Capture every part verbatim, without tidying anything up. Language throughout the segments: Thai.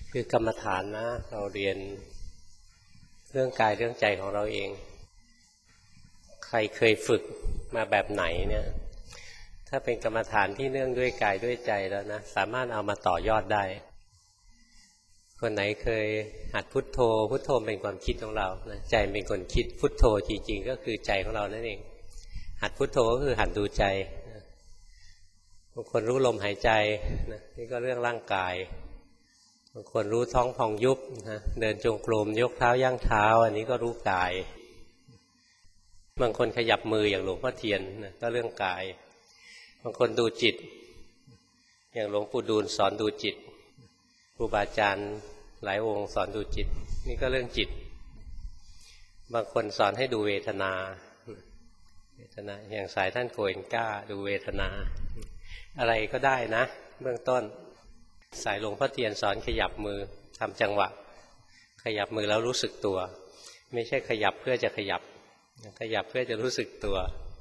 คือกรรมฐานนะเราเรียนเรื่องกายเรื่องใจของเราเองใครเคยฝึกมาแบบไหนเนี่ยถ้าเป็นกรรมฐานที่เนื่องด้วยกายด้วยใจแล้วนะสามารถเอามาต่อยอดได้คนไหนเคยหัดพุทโธพุทโธเป็นความคิดของเรานะใจเป็นคนคิดพุทโธจริงๆก็คือใจของเรานั่นเองหัดพุทโธก็คือหัดดูใจบางคนรู้ลมหายใจนะนี่ก็เรื่องร่างกายบางคนรู้ท้องพองยุบนะเดินจงกรมยกเท้าย่างเท้าอันนี้ก็รู้กายบางคนขยับมืออย่างหลวงพ่อเทียนนะก็เรื่องกายบางคนดูจิตอย่างหลวงปู่ดูลสอนดูจิตครูบาอาจารย์หลายองค์สอนดูจิตนี่ก็เรื่องจิตบางคนสอนให้ดูเวทนาเวทนาอย่างสายท่านโกเอนก้าดูเวทนาอะไรก็ได้นะเบื้องต้นสายหลวงพ่อเทียนสอนขยับมือทำจังหวะขยับมือแล้วรู้สึกตัวไม่ใช่ขยับเพื่อจะขยับขยับเพื่อจะรู้สึกตัว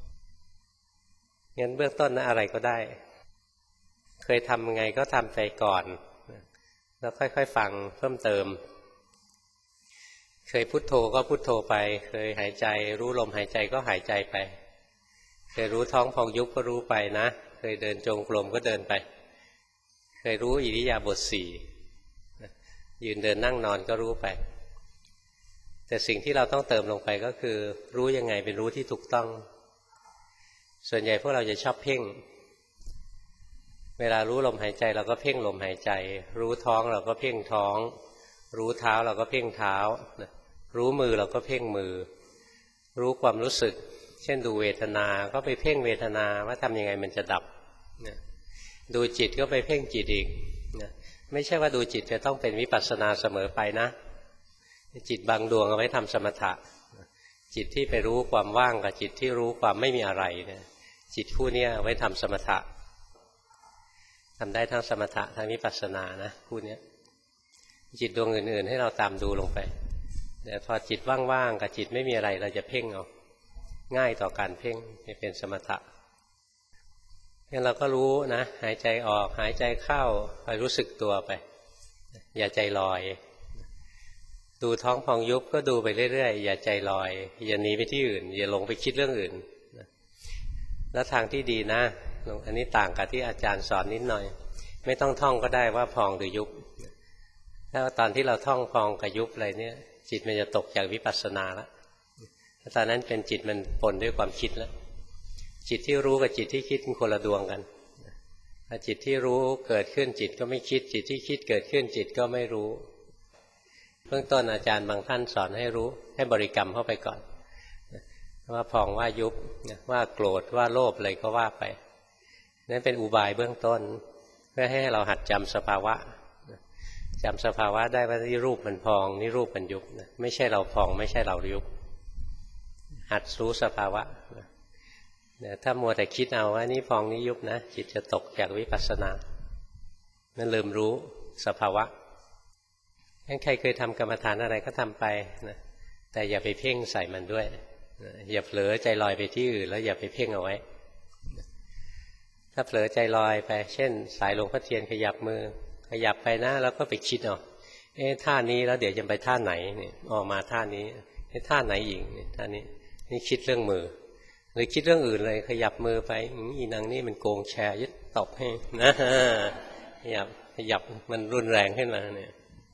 งั้นเบื้องต้นนะอะไรก็ได้เคยทำยังไงก็ทำไปก่อนแล้วค่อยๆฟังเพิ่มเติมเคยพุทโธก็พุทโธไปเคยหายใจรู้ลมหายใจก็หายใจไปเคยรู้ท้องพองยุบก็รู้ไปนะเคยเดินจงกรมก็เดินไปเคยรู้อิริยาบถสี่ยืนเดินนั่งนอนก็รู้ไปแต่สิ่งที่เราต้องเติมลงไปก็คือรู้ยังไงเป็นรู้ที่ถูกต้องส่วนใหญ่พวกเราจะชอบเพ่งเวลารู้ลมหายใจเราก็เพ่งลมหายใจรู้ท้องเราก็เพ่งท้องรู้เท้าเราก็เพ่งเท้ารู้มือเราก็เพ่งมือรู้ความรู้สึกเช่นดูเวทนาก็ไปเพ่งเวทนาว่าทำยังไงมันจะดับดูจิตก็ไปเพ่งจิตอีกไม่ใช่ว่าดูจิตจะต้องเป็นวิปัสสนาเสมอไปนะจิตบางดวงเอาไว้ทำสมถะจิตที่ไปรู้ความว่างกับจิตที่รู้ความไม่มีอะไรเนี่ยจิตคู่นี้เอาไว้ทำสมถะทำได้ทั้งสมถะทั้งวิปัสสนานะคู่นี้จิตดวงอื่นๆให้เราตามดูลงไปแต่พอจิตว่างๆกับจิตไม่มีอะไรเราจะเพ่งเอาง่ายต่อการเพ่งจะเป็นสมถะงั้นเราก็รู้นะหายใจออกหายใจเข้าคอยรู้สึกตัวไปอย่าใจลอยดูท้องพองยุบก็ดูไปเรื่อยๆอย่าใจลอยอย่าหนีไปที่อื่นอย่าหลงไปคิดเรื่องอื่นแล้วทางที่ดีนะอันนี้ต่างกับที่อาจารย์สอนนิดหน่อยไม่ต้องท่องก็ได้ว่าพองหรือยุบถ้าตอนที่เราท่องพองกับยุบอะไรเนี่ยจิตมันจะตกจากวิปัสสนาแล้วตอนนั้นเป็นจิตมันปนด้วยความคิดแล้วจิตที่รู้กับจิตที่คิดเป็นคนละดวงกันถ้าจิตที่รู้เกิดขึ้นจิตก็ไม่คิดจิตที่คิดเกิดขึ้นจิตก็ไม่รู้เบื้องต้นอาจารย์บางท่านสอนให้รู้ให้บริกรรมเข้าไปก่อนว่าพองว่ายุบว่าโกรธว่าโลภอะไรก็ว่าไปนั่นเป็นอุบายเบื้องต้นเพื่อให้เราหัดจำสภาวะจำสภาวะได้ว่านี่รูปมันพองนี่รูปมันยุบไม่ใช่เราพองไม่ใช่เรายุบหัดรู้สภาวะถ้ามัวแต่คิดเอาว่านี่พองนี่ยุบนะจิตจะตกจากวิปัสสนานั่นลืมรู้สภาวะงั้นใครเคยทำกรรมฐานอะไรก็ทำไปนะแต่อย่าไปเพ่งใส่มันด้วยอย่าเผลอใจลอยไปที่อื่นแล้วอย่าไปเพ่งเอาไว้ถ้าเผลอใจลอยไปเช่นสายหลวงพ่อเทียนขยับมือขยับไปนะแล้วก็ไปคิดเอาเอ๊ะท่านี้แล้วเดี๋ยวจะไปท่าไหนเนี่ยออกมาท่านี้ท่าไหนอีกท่านี้นี่คิดเรื่องมือหรือคิดเรื่องอื่นเลยขยับมือไปอีนางนี่มันโกงแชร์ยึดตบให้นะขยับขยับมันรุนแรงขึ้นมาเนี่ย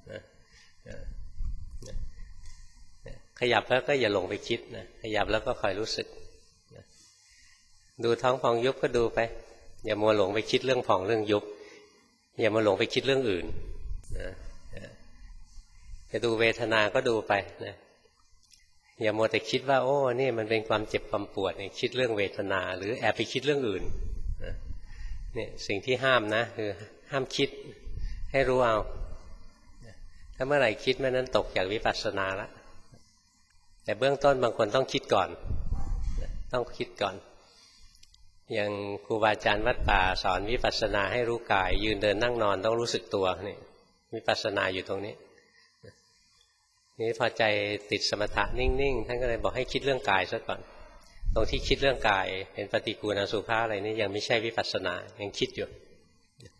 ขยับแล้วก็อย่าหลงไปคิดนะขยับแล้วก็คอยรู้สึกดูท้องพองยุบก็ดูไปอย่ามัวหลงไปคิดเรื่องพองเรื่องยุบอย่ามาหลงไปคิดเรื่องอื่นนะจะดูเวทนาก็ดูไปนะอย่ามัวแต่คิดว่าโอ้นี่มันเป็นความเจ็บความปวดคิดเรื่องเวทนาหรือแอบไปคิดเรื่องอื่นนะเนี่ยสิ่งที่ห้ามนะคือห้ามคิดให้รู้เอาถ้าเมื่อไหร่คิดเมื่อนั้นตกจากวิปัสสนาแล้วแต่เบื้องต้นบางคนต้องคิดก่อนต้องคิดก่อนอย่างครูบาอาจารย์วัดป่าสอนวิปัสสนาให้รู้กายยืนเดินนั่งนอนต้องรู้สึกตัวนี่วิปัสสนาอยู่ตรงนี้นี่พอใจติดสมถะนิ่งๆท่านก็เลยบอกให้คิดเรื่องกายซะก่อนตรงที่คิดเรื่องกายเป็นปฏิกูณอสุภะอะไรนี่ยังไม่ใช่วิปัสสนายังคิดอยู่ ต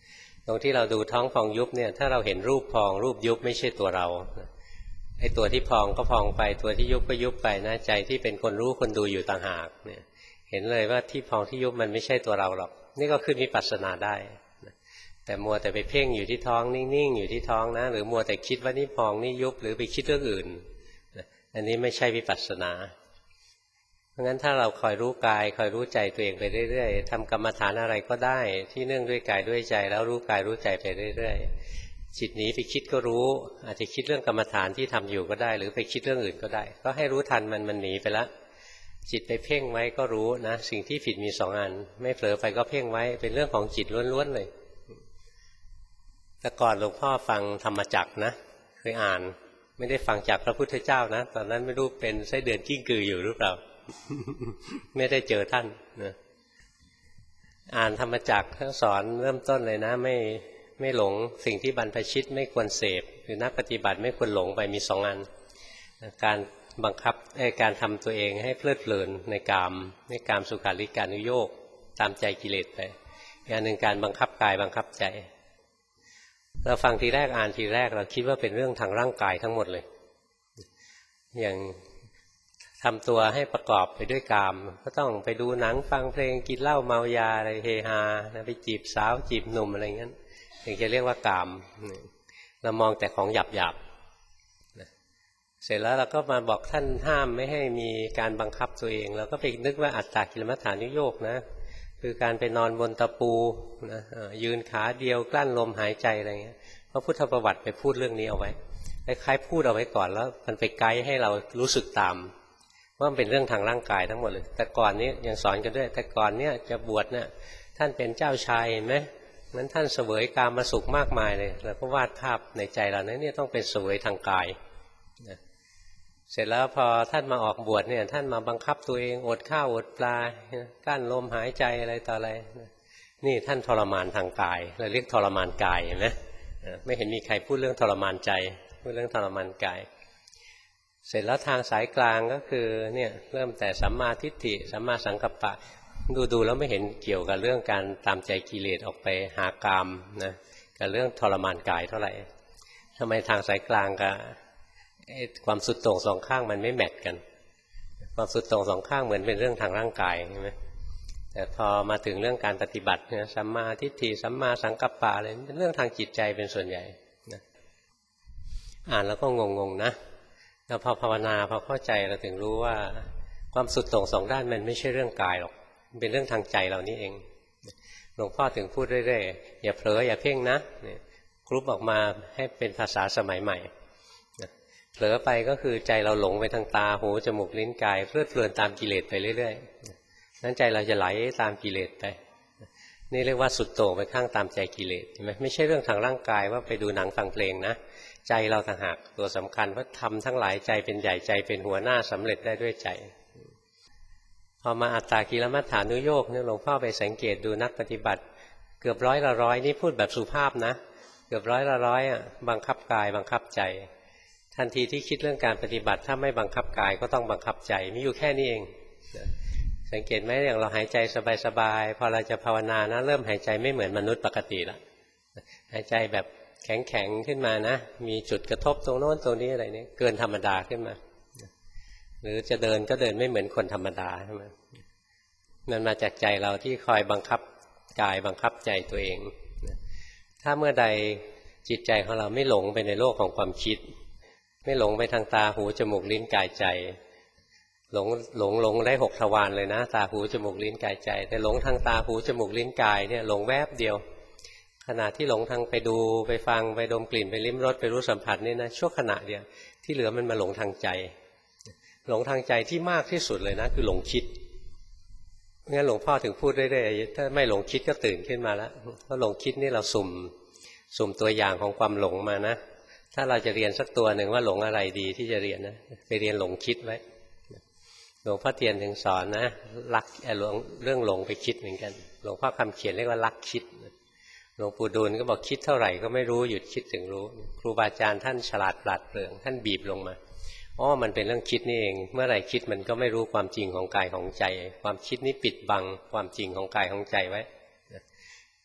รงที่เราดูท้องพองยุบเนี่ยถ้าเราเห็นรูปพองรูปยุบไม่ใช่ตัวเราไอ้ตัวที่พองก็พองไปตัวที่ยุบก็ยุบไปนะใจที่เป็นคนรู้คนดูอยู่ต่างหากเนี่ยเห็นเลยว่าที่พองที่ยุบมันไม่ใช่ตัวเราหรอกนี่ก็ขึ้นวิปัสสนาได้แต่มัวแต่ไปเพ่งอยู่ที่ท้องนิ่งๆอยู่ที่ท้องนะหรือมัวแต่คิดว่านี่พองนี่ยุบหรือไปคิดเรื่องอื่นอันนี้ไม่ใช่วิปัสสนาเพราะงั้นถ้าเราคอยรู้กายคอยรู้ใจตัวเองไปเรื่อยๆทำกรรมฐานอะไรก็ได้ที่เนื่องด้วยกายด้วยใจแล้วรู้กายรู้ใจไปเรื่อยๆจิตหนีไปคิดก็รู้อาจจะคิดเรื่องกรรมฐานที่ทำอยู่ก็ได้หรือไปคิดเรื่องอื่นก็ได้ก็ให้รู้ทันมันมันหนีไปแล้วจิตไปเพ่งไว้ก็รู้นะสิ่งที่ผิดมีสองอันไม่เผลอไปก็เพ่งไว้เป็นเรื่องของจิตล้วนๆเลยแต่ก่อนหลวงพ่อฟังธรรมจักรนะเคยอ่านไม่ได้ฟังจากพระพุทธเจ้านะตอนนั้นไม่รู้เป็นไส้เดือนกิ้งกืออยู่หรือเปล่า ไม่ได้เจอท่านนะอ่านธรรมจักรท่านสอนเริ่มต้นเลยนะไม่ไม่หลงสิ่งที่บรรพชิตไม่ควรเสพคือนักปฏิบัติไม่ควรหลงไปมีสองอันการบังคับการทำตัวเองให้เพลิดเพลินในกามในกามสุขาริการุโยคตามใจกิเลสไปอย่างหนึ่งการบังคับกายบังคับใจเราฟังทีแรกอ่านทีแรกเราคิดว่าเป็นเรื่องทางร่างกายทั้งหมดเลยอย่างทำตัวให้ประกอบไปด้วยกามก็ต้องไปดูหนังฟังเพลงกินเหล้าเมายาอะไรเฮฮาไปจีบสาวจีบหนุ่มอะไรเงี้ยถึงจะเรียกว่ากามเรามองแต่ของหยาบหยาบเสร็จแล้วเราก็มาบอกท่านห้ามไม่ให้มีการบังคับตัวเองเราก็ไปนึกว่าอัตตกิลมัฏฐานุโยคนะคือการไปนอนบนตะปูนะยืนขาเดียวกลั้นลมหายใจอะไรเงี้ยพระพุทธประวัติไปพูดเรื่องนี้เอาไว้คล้ายๆพูดเอาไว้ก่อนแล้วมันไปไกด์ให้เรารู้สึกตามว่ามันเป็นเรื่องทางร่างกายทั้งหมดเลยแต่ก่อนนี้ยังสอนกันด้วยแต่ก่อนเนี้ยจะบวชเนี่ยท่านเป็นเจ้าชายเห็นไหมนั้นท่านเสวยกามสุขมากมายเลยแล้วก็วาดภาพในใจเราเนี่ยต้องเป็นเสวยทางกายนะเสร็จแล้วพอท่านมาออกบวชเนี่ยท่านมาบังคับตัวเองอดข้าวอดปลากั้นลมหายใจอะไรต่ออะไรนี่ท่านทรมานทางกายเราเรียกทรมานกายเห็นไหมไม่เห็นมีใครพูดเรื่องทรมานใจพูดเรื่องทรมานกายเสร็จแล้วทางสายกลางก็คือเนี่ยเริ่มแต่สัมมาทิฏฐิสัมมาสังกัปปะดูดูแล้วไม่เห็นเกี่ยวกับเรื่องการตามใจกิเลสออกไปหากามนะกับเรื่องทรมานกายเท่าไหร่ทำไมทางสายกลางกับความสุดโต่งสองข้างมันไม่แมทกันความสุดโต่งสองข้างเหมือนเป็นเรื่องทางร่างกายใช่ไหมแต่พอมาถึงเรื่องการปฏิบัติเนี่ยสัมมาทิฏฐิสัมมาสังกัปปะอะไรเป็นเรื่องทางจิตใจเป็นส่วนใหญ่นะอ่านแล้วก็งงๆนะแล้วพอภาวนาพอเข้าใจเราถึงรู้ว่าความสุดโต่งสองด้านมันไม่ใช่เรื่องกายหรอกมันเป็นเรื่องทางใจเรานี่เองหลวงพ่อถึงพูดเรื่อยๆอย่าเผลออย่าเพ่งนะกรุ๊ปออกมาให้เป็นภาษาสมัยใหม่เผลอไปก็คือใจเราหลงไปทางตาหูจมูกลิ้นกายเพลิดเพลินตามกิเลสไปเรื่อยๆนั้นใจเราจะไหลตามกิเลสไปนี่เรียกว่าสุดโต่งไปข้างตามใจกิเลสใช่ไหมไม่ใช่เรื่องทางร่างกายว่าไปดูหนังฟังเพลงนะใจเราต่างหากตัวสำคัญเพราะทำทั้งหลายใจเป็นใหญ่ใจเป็นหัวหน้าสำเร็จได้ด้วยใจพอมาอัตตกิลมัฏฐานุโยคเนี่ยหลวงพ่อไปสังเกตดูนักปฏิบัติเกือบร้อยละร้อยนี่พูดแบบสุภาพนะเกือบร้อยละร้อยอ่ะบังคับกายบังคับใจทันทีที่คิดเรื่องการปฏิบัติถ้าไม่บังคับกายก็ต้องบังคับใจมีอยู่แค่นี้เองสังเกตไหมอย่างเราหายใจสบายๆพอเราจะภาวนานะเริ่มหายใจไม่เหมือนมนุษย์ปกติละหายใจแบบแข็งๆขึ้นมานะมีจุดกระทบตรงโน้นตรงนี้อะไรนี้เกินธรรมดาขึ้นมาหรือจะเดินก็เดินไม่เหมือนคนธรรมดาใช่ไหมมันมาจากใจเราที่คอยบังคับกายบังคับใจตัวเองถ้าเมื่อใดจิตใจของเราไม่หลงไปในโลกของความคิดไม่หลงไปทางตาหูจมูกลิ้นกายใจหลงหลงหลงได้หกทวารเลยนะตาหูจมูกลิ้นกายใจแต่หลงทางตาหูจมูกลิ้นกายเนี่ยหลงแวบเดียวขณะที่หลงทางไปดูไปฟังไปดมกลิ่นไปลิ้มรสไปรู้สัมผัสนี่นะชั่วขณะเดียวที่เหลือมันมาหลงทางใจหลงทางใจที่มากที่สุดเลยนะคือหลงคิดงั้นหลวงพ่อถึงพูดเรื่อยๆถ้าไม่หลงคิดก็ตื่นขึ้นมาแล้วเพราะหลงคิดนี่เราสุ่มสุ่มตัวอย่างของความหลงมานะถ้าเราจะเรียนสักตัวหนึ่งว่าหลงอะไรดีที่จะเรียนนะไปเรียนหลงคิดไว้หลวงพ่อเทียนถึงสอนนะลักเรื่องหลงไปคิดเหมือนกันหลวงพ่อคำเขียนเรียกว่าลักคิดหลวงปู่ดูลก็บอกคิดเท่าไหร่ก็ไม่รู้หยุดคิดถึงรู้ครูบาอาจารย์ท่านฉลาดปราดเปรื่องท่านบีบลงมาอ๋อมันเป็นเรื่องคิดนี่เองเมื่อไหร่คิดมันก็ไม่รู้ความจริงของกายของใจความคิดนี้ปิดบังความจริงของกายของใจไว้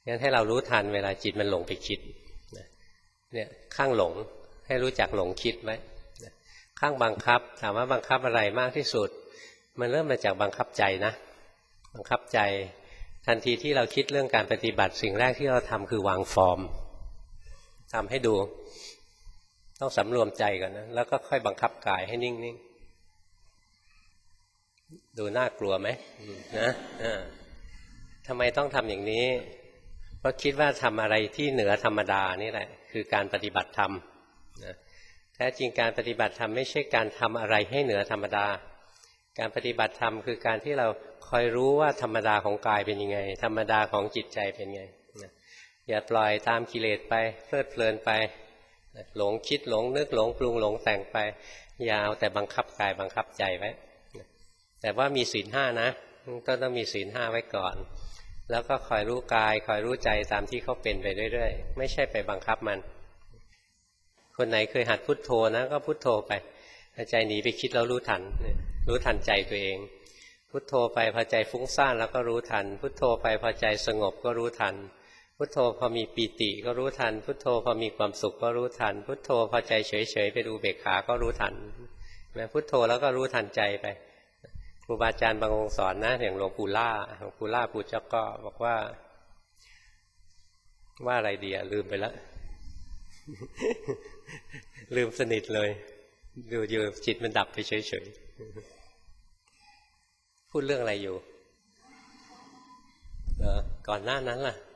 งั้นให้เรารู้ทันเวลาจิตมันหลงไปคิดเนี่ยข้างหลงให้รู้จักหลงคิดไว้ข้างบังคับถามว่าบังคับอะไรมากที่สุดมันเริ่มมาจากบังคับใจนะบังคับใจทันทีที่เราคิดเรื่องการปฏิบัติสิ่งแรกที่เราทำคือวางฟอร์มทำให้ดูต้องสำรวมใจก่อนนะแล้วก็ค่อยบังคับกายให้นิ่งๆดูน่ากลัวไหมนะทำไมต้องทำอย่างนี้เพราะคิดว่าทำอะไรที่เหนือธรรมดานี่แหละคือการปฏิบัติธรรมนะแท้จริงการปฏิบัติธรรมไม่ใช่การทำอะไรให้เหนือธรรมดาการปฏิบัติธรรมคือการที่เราคอยรู้ว่าธรรมดาของกายเป็นยังไงธรรมดาของจิตใจเป็นไงนะอย่าปล่อยตามกิเลสไปเพลิดเพลินไปหลงคิดหลงนึกหลงปรุงหลงแต่งไปอย่าเอาแต่บังคับกายบังคับใจไว้แต่ว่ามีศีลห้านะก็ต้องมีศีลห้าไว้ก่อนแล้วก็คอยรู้กายคอยรู้ใจตามที่เขาเป็นไปเรื่อยๆไม่ใช่ไปบังคับมันคนไหนเคยหัดพุทโธนะก็พุทโธไปถ้าใจหนีไปคิดแล้วรู้ทันรู้ทันใจตัวเองพุทโธไปพอใจฟุ้งซ่านแล้วก็รู้ทันพุทโธไปพอใจสงบก็รู้ทันพุทโธพอมีปีติก็รู้ทันพุทโธพอมีความสุขก็รู้ทันพุทโธพอใจเฉยๆไปดูเบกขาก็รู้ทันพุทโธแล้วก็รู้ทันใจไปครูบาอาจารย์บางองค์สอนนะอย่างหลวงปู่ล่าหลวงปู่ล่าปู่เจ้าก็บอกว่าว่าอะไรดีอะลืมไปแล้ว ลืมสนิทเลยดูอยู่จิตมันดับไปเฉยๆพูดเรื่องอะไรอยู่เออก่อนหน้านั้นล่ะ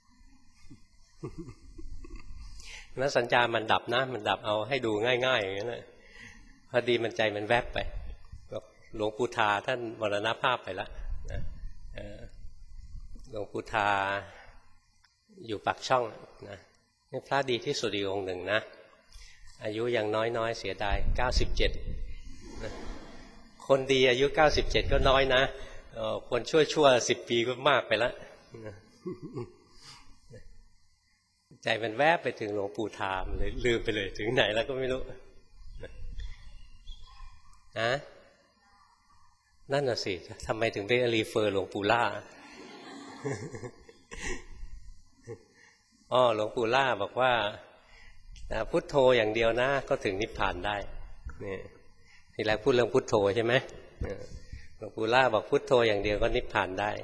แล้วสัญญามันดับนะมันดับเอาให้ดูง่ายๆอย่างนั้นแหละพอดีมันใจมันแวบไปหลวงปู่ทาท่านมรณภาพไปแล้วนะหลวงปู่ทาอยู่ปากช่องนะนี่พระดีที่สุดอีกองค์หนึ่งนะอายุยังน้อยๆเสียดายเก้าสิบเจ็ดคนดีอายุเก้าสิบเจ็ดก็น้อยนะคนชั่วๆสิบปีก็มากไปแล้วใจมันแวบไปถึงหลวงปู่ทามเลยลืมไปเลยถึงไหนแล้วก็ไม่รู้นะนั่นน่ะสิทำไมถึงไปรีเฟอร์หลวงปู่ล่าอ๋อหลวงปู่ล่าบอกว่าพุทโธอย่างเดียวนะก็ถึงนิพพานได้นี่ทีแรกพูดเรื่องพุทโธใช่ไหมหลวงปู่ล่าบอกพุทโธอย่างเดียวก็นิพพานได้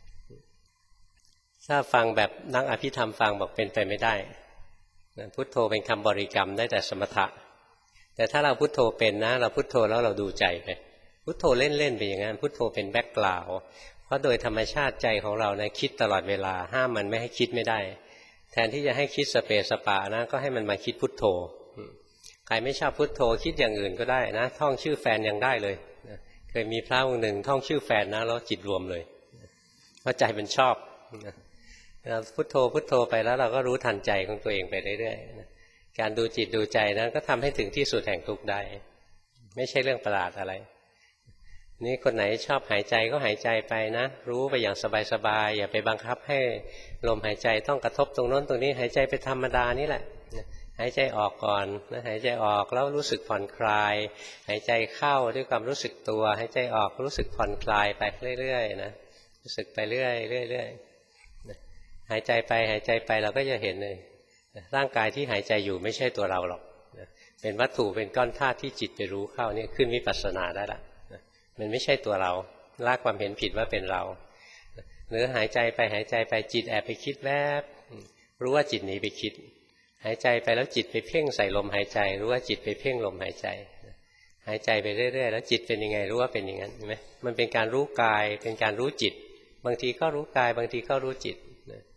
ถ้าฟังแบบนักอภิธรรมฟังบอกเป็นไปไม่ได้พุทโธเป็นคำบริกรรมได้แต่สมถะแต่ถ้าเราพุทโธเป็นนะเราพุทโธแล้วเราดูใจไปพุทโธเล่นๆไปอย่างนั้นพุทโธเป็นแบ็คกราวด์เพราะโดยธรรมชาติใจของเรานะคิดตลอดเวลาห้ามมันไม่ให้คิดไม่ได้แทนที่จะให้คิดสเปสปะนะก็ให้มันมาคิดพุทโธใครไม่ชอบพุทโธคิดอย่างอื่นก็ได้นะท่องชื่อแฟนยังได้เลยเคยมีพระองค์หนึ่งท่องชื่อแฟนนะแล้วจิตรวมเลยเพราะใจมันชอบเราพุทโธพุทโธไปแล้วเราก็รู้ทันใจของตัวเองไปเรื่อยๆการดูจิตดูใจนั้นก็ทำให้ถึงที่สุดแห่งทุกข์ได้ไม่ใช่เรื่องประหลาดอะไรนี่คนไหนชอบหายใจก็หายใจไปนะรู้ไปอย่างสบายๆอย่าไปบังคับให้ลมหายใจต้องกระทบตรงโน้นตรงนี้หายใจไปธรรมดานี่แหละหายใจออกก่อนนะหายใจออกแล้วรู้สึกผ่อนคลายหายใจเข้าด้วยความรู้สึกตัวหายใจออกรู้สึกผ่อนคลายไปเรื่อยๆนะรู้สึกไปเรื่อยๆเรื่อยๆหายใจไปหายใจไปเราก็จะเห็นเลยร่างกายที่หายใจอยู่ไม่ใช่ตัวเราหรอกเป็นวัตถุเป็นก้อนธาตุที่จิตไปรู้เข้านี่ขึ้นวิปัสสนาได้ละมันไม่ใช่ตัวเราละความเห็นผิดว่าเป็นเราหรือหายใจไปหายใจไปจิตแอบไปคิดแวบรู้ว่าจิตหนีไปคิดหายใจไปแล้วจิตไปเพ่งใส่ลมหายใจรู้ว่าจิตไปเพ่งลมหายใจหายใจไปเรื่อยๆแล้วจิตเป็นยังไงรู้ว่าเป็นอย่างนั้นเห็นไหมมันเป็นการรู้กายเป็นการรู้จิตบางทีก็รู้กายบางทีก็รู้จิต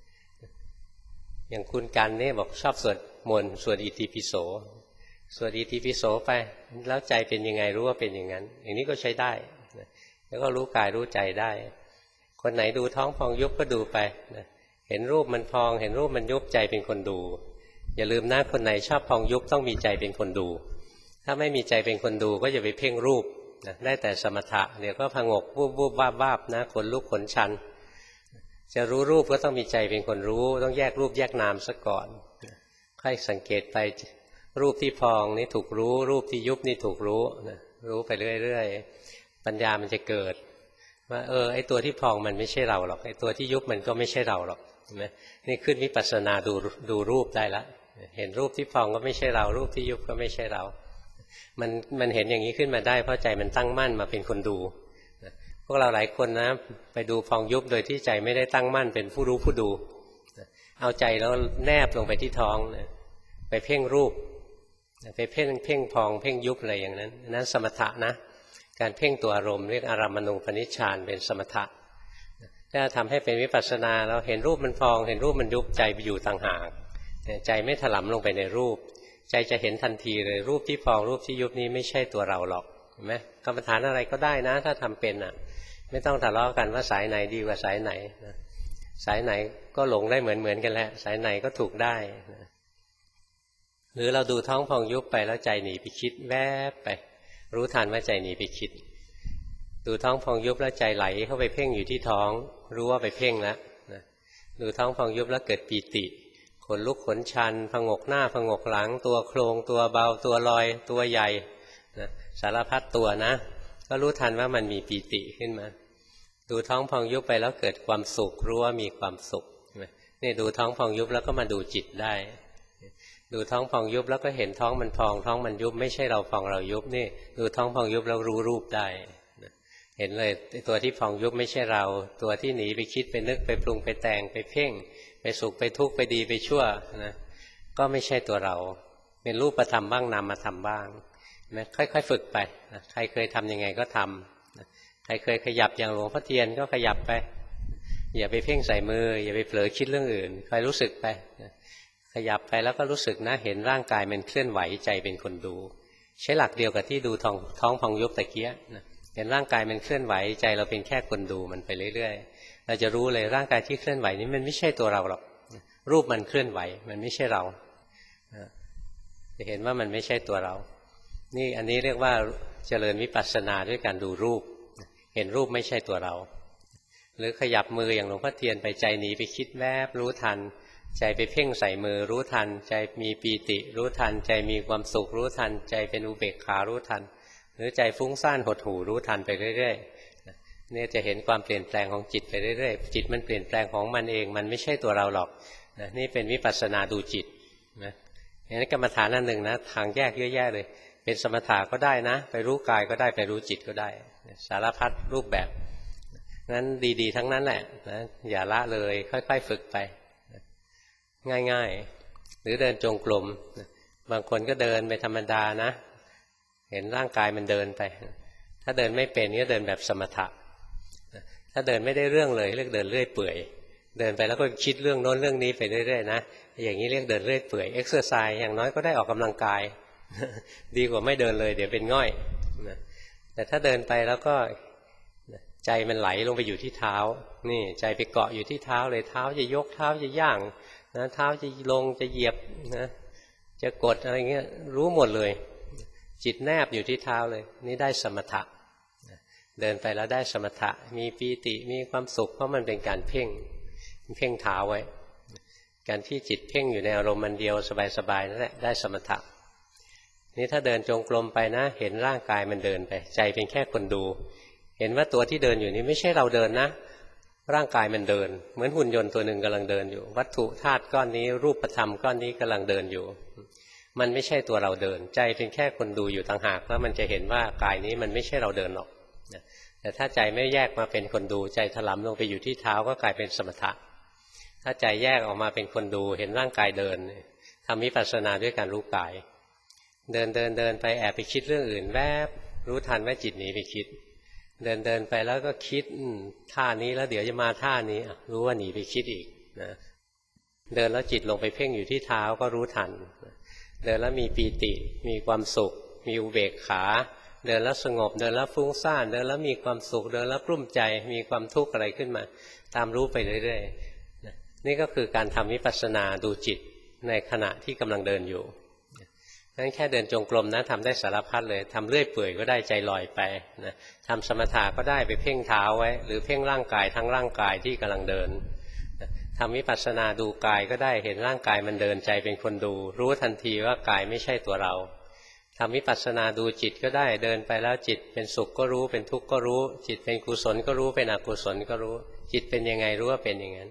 อย่างคุณกันเนี่ยบอกชอบสวดมนต์สวดอิติปิโสสวดอิติปิโสไปแล้วใจเป็นยังไงรู้ว่าเป็นอย่างนั้นอย่างนี้ก็ใช้ได้แล้วก็รู้กายรู้ใจได้คนไหนดูท้องพองยุบก็ดูไปเห็นรูปมันพองเห็นรูปมันยุบใจเป็นคนดูอย่าลืมนะคนไหนชอบพองยุบต้องมีใจเป็นคนดูถ้าไม่มีใจเป็นคนดูก็อย่าไปเพ่งรูปได้แต่สมถะเดี๋ยวก็ผงกวูบวูบวาบวาบนะขนลุกขนชันจะรู้รูปก็ต้องมีใจเป็นคนรู้ต้องแยกรูปแยกนามซะก่อนค่อยสังเกตไปรูปที่พองนี่ถูกรู้รูปที่ยุบนี่ถูกรู้นะรู้ไปเรื่อยๆปัญญามันจะเกิดว่าเออไอ้ตัวที่พองมันไม่ใช่เราหรอกไอ้ตัวที่ยุบมันก็ไม่ใช่เราหรอกเห็นไหมนี่ขึ้นวิปัสสนาดูดูรูปได้ละเห็นรูปที่พองก็ไม่ใช่เรารูปที่ยุบก็ไม่ใช่เรามันมันเห็นอย่างนี้ขึ้นมาได้เพราะใจมันตั้งมั่นมาเป็นคนดูพวกเราหลายคนนะไปดูพองยุบโดยที่ใจไม่ได้ตั้งมั่นเป็นผู้รู้ผู้ดูเอาใจแล้วแนบลงไปที่ท้องไปเพ่งรูปไปเพ่งเพ่งพองเพ่งยุบอะไรอย่างนั้นนั้นสมถะนะการเพ่งตัวอารมณ์เรียกอารามณูปนิชฌานเป็นสมถะถ้าทำให้เป็นวิปัสสนาเราเห็นรูปมันพองเห็นรูปมันยุบใจไปอยู่ต่างหากใจไม่ถลำลงไปในรูปใจจะเห็นทันทีเลยรูปที่พองรูปที่ยุบนี้ไม่ใช่ตัวเราหรอกเห็นไหมกรรมฐานอะไรก็ได้นะถ้าทำเป็นอ่ะไม่ต้องทะเลาะกันว่าสายไหนดีกว่าสายไหนนะสายไหนก็หลงได้เหมือนเหมือนกันแหละสายไหนก็ถูกได้นะหรือเราดูท้องพองยุบไปแล้วใจหนีไปคิดแวบไปรู้ทันว่าใจหนีไปคิดดูท้องพองยุบแล้วใจไหลเข้าไปเพ่งอยู่ที่ท้องรู้ว่าไปเพ่งแล้วนะดูท้องพองยุบแล้วเกิดปีติขนลุกขนชันผงกหน้าผงกหลังตัวโครงตัวเบาตัวลอยตัวใหญ่นะสารพัดตัวนะก็รู้ทันว่ามันมีปีติขึ้นมาดูท้องพองยุบไปแล้วเกิดความสุขรู้ว่ามีความสุขนี่ดูท้องพองยุบแล้วก็มาดูจิตได้ดูท้องพองยุบแล้วก็เห็นท้องมันพองท้องมันยุบไม่ใช่เราพองเรายุบนี่ดูท้องพองยุบแล้วรู้รูปได้เห็นเลยตัวที่พองยุบไม่ใช่เราตัวที่หนีไปคิดไปนึกไปปรุงไปแต่งไปเพ่งไปสุขไปทุกข์ไปดีไปชั่วนะก็ไม่ใช่ตัวเราเป็นรูปธรรมบ้างนามธรรมบ้างนะค่อยๆฝึกไปนะใครเคยทำยังไงก็ทำนะใครเคยขยับอย่างหลวงพ่อเทียนก็ขยับไปอย่าไปเพ่งใส่มืออย่าไปเผลอคิดเรื่องอื่นคอยรู้สึกไปนะขยับไปแล้วก็รู้สึกนะเห็นร่างกายมันเคลื่อนไหวใจเป็นคนดูใช้หลักเดียวกับที่ดูท้องท้องพองยุบตะเกียนะเห็นร่างกายมันเคลื่อนไหวใจเราเป็นแค่คนดูมันไปเรื่อยๆเราจะรู้เลยร่างกายที่เคลื่อนไหวนี้มันไม่ใช่ตัวเราหรอกรูปมันเคลื่อนไหวมันไม่ใช่เราจะเห็นว่ามันไม่ใช่ตัวเรานี่อันนี้เรียกว่าเจริญวิปัสสนาด้วยการดูรูปเห็นรูปไม่ใช่ตัวเราหรือขยับมืออย่างหลวงพ่อเทียนไปใจหนีไปคิดแวบรู้ทันใจไปเพ่งใส่มือรู้ทันใจมีปีติรู้ทันใจมีความสุขรู้ทันใจเป็นอุเบกขารู้ทันหรือใจฟุ้งซ่านหดหู่รู้ทันไปเรื่อยๆเนี่ยจะเห็นความเปลี่ยนแปลงของจิตไปเรื่อยๆจิตมันเปลี่ยนแปลงของมันเองมันไม่ใช่ตัวเราหรอกนะนี่เป็นวิปัสสนาดูจิตนะอย่างนี้กรรมฐานอันหนึ่งนะทางแยกเยอะแยะเลยเป็นสมถะก็ได้นะไปรู้กายก็ได้ไปรู้จิตก็ได้สารพัดรูปแบบนั้นดีๆทั้งนั้นแหละนะอย่าละเลยค่อยๆฝึกไปง่ายๆหรือเดินจงกรมบางคนก็เดินไปธรรมดานะเห็นร่างกายมันเดินไปถ้าเดินไม่เป็นก็เดินแบบสมถะถ้าเดินไม่ได้เรื่องเลยเรียกเดินเรื่อยเปื่อยเดินไปแล้วก็คิดเรื่องโน้นเรื่องนี้ไปเรื่อยๆนะอย่างนี้เรียกเดินเรื่อยเปื่อยเอ็กซ์เซอร์ไซส์อย่างน้อยก็ได้ออกกำลังกายดีกว่าไม่เดินเลยเดี๋ยวเป็นง่อยแต่ถ้าเดินไปแล้วก็ใจมันไหลลงไปอยู่ที่เท้านี่ใจไปเกาะอยู่ที่เท้าเลยเท้าจะยกเท้าจะย่างนะเท้าจะลงจะเหยียบนะจะกดอะไรเงี้ยรู้หมดเลยจิตแนบอยู่ที่เท้าเลยนี่ได้สมถะเดินไปแล้วได้สมถะมีปีติมีความสุขเพราะมันเป็นการเพ่งเพ่งเท้าไว้การที่จิตเพ่งอยู่ในอารมณ์มันเดียวสบายๆนั่นแหละได้สมถะนี่ถ้าเดินจงกรมไปนะเห็นร่างกายมันเดินไปใจเป็นแค่คนดูเห็นว่าตัวที่เดินอยู่นี้ไม่ใช่เราเดินนะร่างกายมันเดินเหมือนหุ่นยนต์ตัวหนึ่งกำลังเดินอยู่วัตถุธาตุก้อนนี้รูปธรรมก้อนนี้กำลังเดินอยู่มันไม่ใช่ตัวเราเดินใจเป็นแค่คนดูอยู่ต่างหากแล้วมันจะเห็นว่ากายนี้มันไม่ใช่เราเดินหรอกแต่ถ้าใจไม่แยกมาเป็นคนดูใจถลำลงไปอยู่ที่เท้าก็กลายเป็นสมถะถ้าใจแยกออกมาเป็นคนดูเห็นร่างกายเดินทำวิปัสสนาด้วยการรู้กายเดินเดินเดินไปแอบไปคิดเรื่องอื่นแวบรู้ทันว่าจิตหนีไปคิดเดินเดินไปแล้วก็คิดท่านี้แล้วเดี๋ยวจะมาท่านี้รู้ว่าหนีไปคิดอีกนะเดินแล้วจิตลงไปเพ่งอยู่ที่เท้าก็รู้ทันเดินแล้วมีปีติมีความสุขมีอุเบกขาเดินแล้วสงบเดินแล้วฟุ้งซ่านเดินแล้วมีความสุขเดินแล้วกลุ้มใจมีความทุกข์อะไรขึ้นมาตามรู้ไปเรื่อยๆนี่ก็คือการทำวิปัสสนาดูจิตในขณะที่กำลังเดินอยู่นั้นแค่เดินจงกรมนะทำได้สารพัดเลยทำเรื่อยเปื่อยก็ได้ใจลอยไปนะทำสมถะก็ได้ไปเพ่งเท้าไว้หรือเพ่งร่างกายทั้งร่างกายที่กำลังเดินทำวิปัสสนาดูกายก็ได้เห็นร่างกายมันเดินใจเป็นคนดูรู้ทันทีว่ากายไม่ใช่ตัวเราทำวิปัสสนาดูจิตก็ได้เดินไปแล้วจิตเป็นสุขก็รู้เป็นทุกข์ก็รู้จิตเป็นกุศลก็รู้เป็นอกุศลก็รู้จิตเป็นยังไงรู้ว่าเป็นอย่างนั้น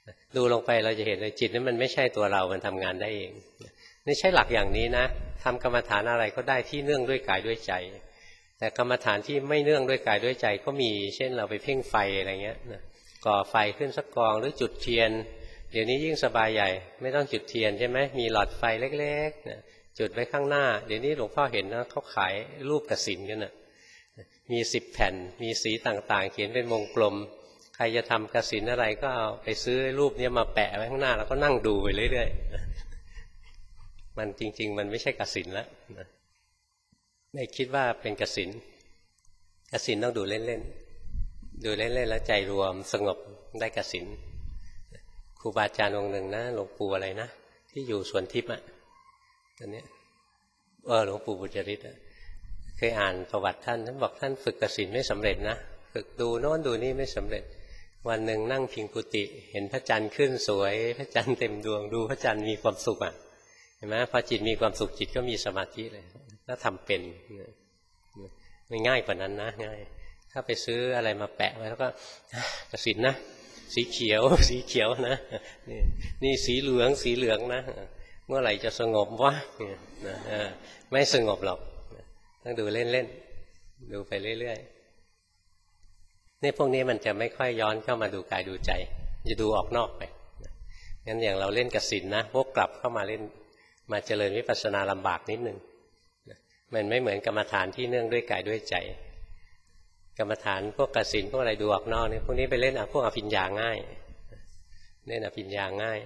ดูลงไปเราจะเห็นเลยจิตนั้นมันไม่ใช่ตัวเรามันทำงานได้เองนี่ใช้หลักอย่างนี้นะทำกรรมฐานอะไรก็ได้ที่เนื่องด้วยกายด้วยใจแต่กรรมฐานที่ไม่เนื่องด้วยกายด้วยใจก็มีเช่นเราไปเพ่งไฟอะไรเงี้ยก่อไฟขึ้นสักกองหรือจุดเทียนเดี๋ยวนี้ยิ่งสบายใหญ่ไม่ต้องจุดเทียนใช่ไหมมีหลอดไฟเล็กๆจุดไว้ข้างหน้าเดี๋ยวนี้หลวงพ่อเห็นนะเขาขายรูปกสิณกันนะมีสิบแผ่นมีสีต่างๆเขียนเป็นวงกลมใครจะทำกสิณอะไรก็เอาไปซื้อรูปนี้มาแปะไว้ข้างหน้าแล้วก็นั่งดูไปเรื่อยๆมันจริงๆมันไม่ใช่กสิณแล้วไม่คิดว่าเป็นกสิณกสิณต้องดูเล่นๆดูเล่นๆแล้วใจรวมสงบได้กสิณครูบาอาจารย์องค์หนึ่งนะหลวงปู่อะไรนะที่อยู่สวนทิพย์อ่ะตอนนี้เออหลวงปู่บุญฤทธิ์เคยอ่านประวัติท่านท่านบอกท่านฝึกกสิณไม่สำเร็จนะฝึกดูโน้นดูนี่ไม่สำเร็จวันหนึ่งนั่งพิงกุฏิเห็นพระจันทร์ขึ้นสวยพระจันทร์เต็มดวงดูพระจันทร์มีความสุขอ่ะเห็นไหมพอจิตมีความสุขจิตก็มีสมาธิเลยแล้วทำเป็นไม่ง่ายกว่านั้นนะง่ายถ้าไปซื้ออะไรมาแปะไว้แล้วก็กสิณนะสีเขียวสีเขียวนะนี่นี่สีเหลืองสีเหลืองนะเมื่อไหร่จะสงบวะนะไม่สงบหรอกต้องดูเล่นๆดูไปเรื่อยๆนี่พวกนี้มันจะไม่ค่อยย้อนเข้ามาดูกายดูใจจะดูออกนอกไปงั้นอย่างเราเล่นกสิณนะวกกลับเข้ามาเล่นมาเจริญวิปัสสนาลำบากนิดนึงมันไม่เหมือนกรรมฐานที่เนื่องด้วยกายด้วยใจกรรมฐานพวกกสิณพวกอะไรดูออกนอกนี่พวกนี้ไปเล่นพวกอภิญญาง่ายเล่นอภิญญาง่าย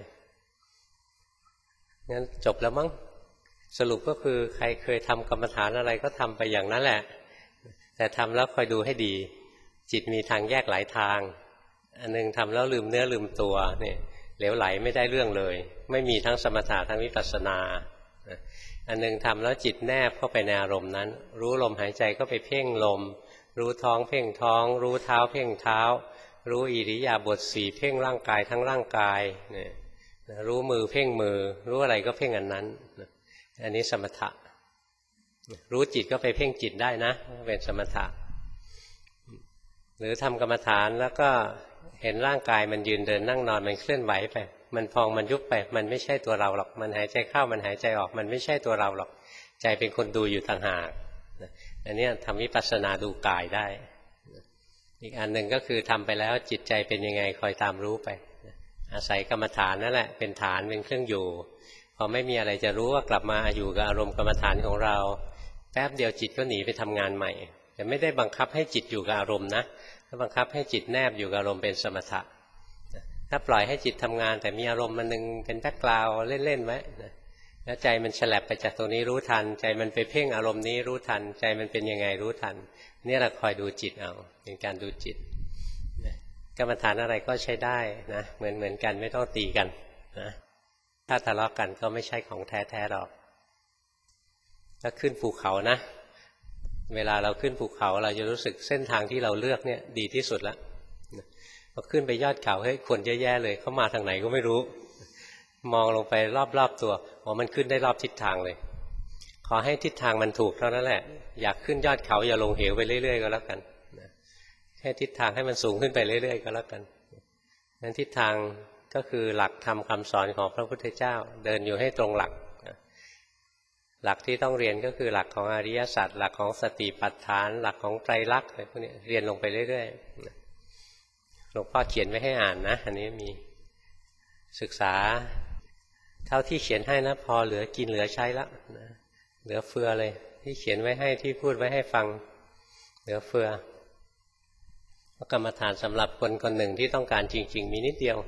งั้นจบแล้วมั้งสรุปก็คือใครเคยทำกรรมฐานอะไรก็ทำไปอย่างนั้นแหละแต่ทำแล้วคอยดูให้ดีจิตมีทางแยกหลายทางอันนึงทำแล้วลืมเนื้อลืมตัวเนี่ยเหลวไหลไม่ได้เรื่องเลยไม่มีทั้งสมถะทั้งวิปัสสนาอันนึงทำแล้วจิตแนบเข้าไปในอารมณ์นั้นรู้ลมหายใจก็ไปเพ่งลมรู้ท้องเพ่งท้องรู้เท้าเพ่งเท้ารู้อิริยาบถสี่เพ่งร่างกายทั้งร่างกายเนี่ยรู้มือเพ่งมือรู้อะไรก็เพ่งอันนั้นอันนี้สมถะรู้จิตก็ไปเพ่งจิตได้นะเป็นสมถะหรือทำกรรมฐานแล้วก็เห็นร่างกายมันยืนเดินนั่งนอนมันเคลื่อนไหวไปมันพองมันยุบไปมันไม่ใช่ตัวเราหรอกมันหายใจเข้ามันหายใจออกมันไม่ใช่ตัวเราหรอกใจเป็นคนดูอยู่ต่างหากอันนี้ทำวิปัสสนาดูกายได้อีกอันหนึ่งก็คือทำไปแล้วจิตใจเป็นยังไงคอยตามรู้ไปอาศัยกรรมฐานนั่นแหละเป็นฐานเป็นเครื่องอยู่พอไม่มีอะไรจะรู้ว่ากลับมาอยู่กับอารมณ์กรรมฐานของเราแป๊บเดียวจิตก็หนีไปทำงานใหม่แต่ไม่ได้บังคับให้จิตอยู่กับอารมณ์นะถ้าบังคับให้จิตแนบอยู่กับอารมณ์เป็นสมถะถ้าปล่อยให้จิตทำงานแต่มีอารมณ์มันนึงเป็นแบ็คกราวด์เล่นๆไว้แล้วใจมันฉลับไปจากตรงนี้รู้ทันใจมันไปเพ่งอารมณ์นี้รู้ทันใจมันเป็นยังไงรู้ทันนี่เราคอยดูจิตเอาเป็นการดูจิตกรรมฐานอะไรก็ใช้ได้นะเหมือนเหมือนกันไม่ต้องตีกันนะถ้าทะเลาะกันก็ไม่ใช่ของแท้ๆหรอกถ้าขึ้นภูเขานะเวลาเราขึ้นภูเขาเราจะรู้สึกเส้นทางที่เราเลือกเนี่ยดีที่สุดแล้วพอขึ้นไปยอดเขาเฮ้ยคนเยอะแยะเลยเขามาทางไหนก็ไม่รู้มองลงไปรอบๆตัวอ๋อมันขึ้นได้รอบทิศทางเลยขอให้ทิศทางมันถูกเท่านั้นแหละอยากขึ้นยอดเขาอย่าลงเหวไปเรื่อยๆก็แล้วกันแค่ทิศทางให้มันสูงขึ้นไปเรื่อยๆก็แล้วกันนั้นทิศทางก็คือหลักธรรมคำสอนของพระพุทธเจ้าเดินอยู่ให้ตรงหลักหลักที่ต้องเรียนก็คือหลักของอริยสัจหลักของสติปัฏฐานหลักของไตรลักษณ์อะไรพวกนี้เรียนลงไปเรื่อยๆหลวงพ่อเขียนไว้ให้อ่านนะอันนี้มีศึกษาเท่าที่เขียนให้นะพอเหลือกินเหลือใช้แล้วนะเหลือเฟือเลยที่เขียนไว้ให้ที่พูดไว้ให้ฟังเหลือเฟือกรรมฐานสำหรับคนคนหนึ่งที่ต้องการจริงๆมีนิดเดียว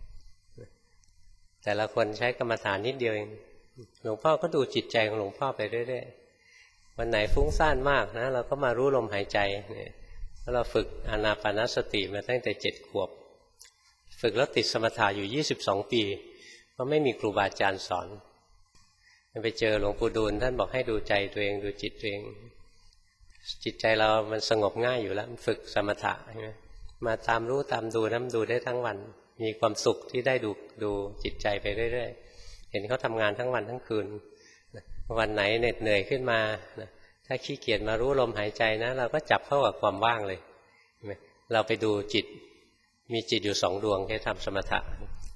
แต่ละคนใช้กรรมฐานนิดเดียวเองหลวงพ่อก็ดูจิตใจของหลวงพ่อไปเรื่อยๆวันไหนฟุ้งซ่านมากนะเราก็มารู้ลมหายใจเนี่ยเราฝึกอานาปานสติมาตั้งแต่เจ็ดขวบฝึกแล้วติดสมถะอยู่ยี่สิบสองปีเพราะไม่มีครูบาอาจารย์สอนไปเจอหลวงปู่ดูลท่านบอกให้ดูใจตัวเองดูจิตตัวเองจิตใจเรามันสงบง่ายอยู่แล้วฝึกสมถะใช่ไหมมาตามรู้ตามดูน้ำดูได้ทั้งวันมีความสุขที่ได้ดูดูจิตใจไปเรื่อยๆเห็นเขาทำงานทั้งวันทั้งคืนวันไหนเหน็ดเหนื่อยขึ้นมาถ้าขี้เกียจมารู้ลมหายใจนะเราก็จับเข้ากับความว่างเลยเราไปดูจิตมีจิตอยู่สองดวงแค่ทำสมถะ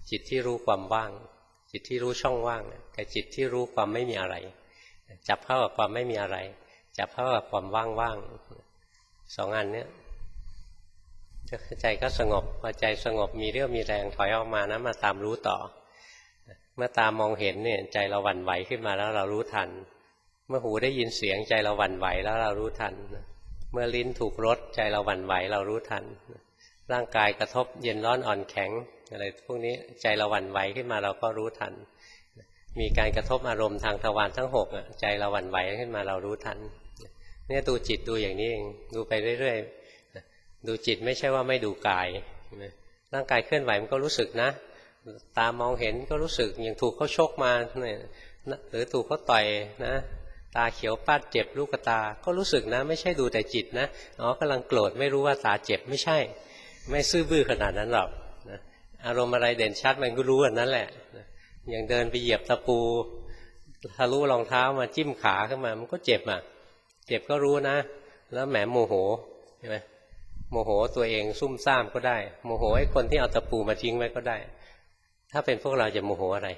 จิตที่รู้ความว่างจิตที่รู้ช่องว่างกับจิตที่รู้ความไม่มีอะไรจับเข้ากับความไม่มีอะไรจับเข้ากับความว่างๆสองอันเนี้ยใจก็สงบพอใจสงบมีเรี่ยวมีแรงถอยออกมานะมาตามรู้ต่อเมื่อตามองเห็นเนี่ยใจเราหวั่นไหวขึ้นมาแล้วเรารู้ทันเมื่อหูได้ยินเสียงใจเราหวั่นไหวแล้วเรารู้ทันเมื่อลิ้นถูกรสใจเราหวั่นไหวเรารู้ทันร่างกายกระทบเย็นร้อนอ่อนแข็งอะไรพวกนี้ใจเราหวั่นไหวขึ้นมาเราก็รู้ทันมีการกระทบอารมณ์ทางทวารทั้งหกใจเราหวั่นไหวขึ้นมาเรารู้ทันเนี่ยดูจิตดูอย่างนี้เองดูไปเรื่อยๆดูจิตไม่ใช่ว่าไม่ดูกายร่างกายเคลื่อนไหวมันก็รู้สึกนะตามองเห็นก็รู้สึกอย่างถูกเขาชกมาเนี่ยหรือถูกเขาต่อยนะตาเขียวปาดเจ็บลูกตาก็รู้สึกนะไม่ใช่ดูแต่จิตนะอ๋อกำลังโกรธไม่รู้ว่าตาเจ็บไม่ใช่ไม่ซื่อบื้อขนาดนั้นหรอกนะอารมณ์อะไรเด่นชัดมันก็รู้อันนั้นแหละนะอย่างเดินไปเหยียบตะปูทะลุรองเท้ามาจิ้มขาขึ้นมามันก็เจ็บอ่ะเจ็บก็รู้นะแล้วแหมโมโหใช่ไหมโมโหตัวเองซุ่มซ่ามก็ได้โมโหให้คนที่เอาตะปูมาทิ้งไว้ก็ได้ถ้าเป็นพวกเราจะโมโหอะไร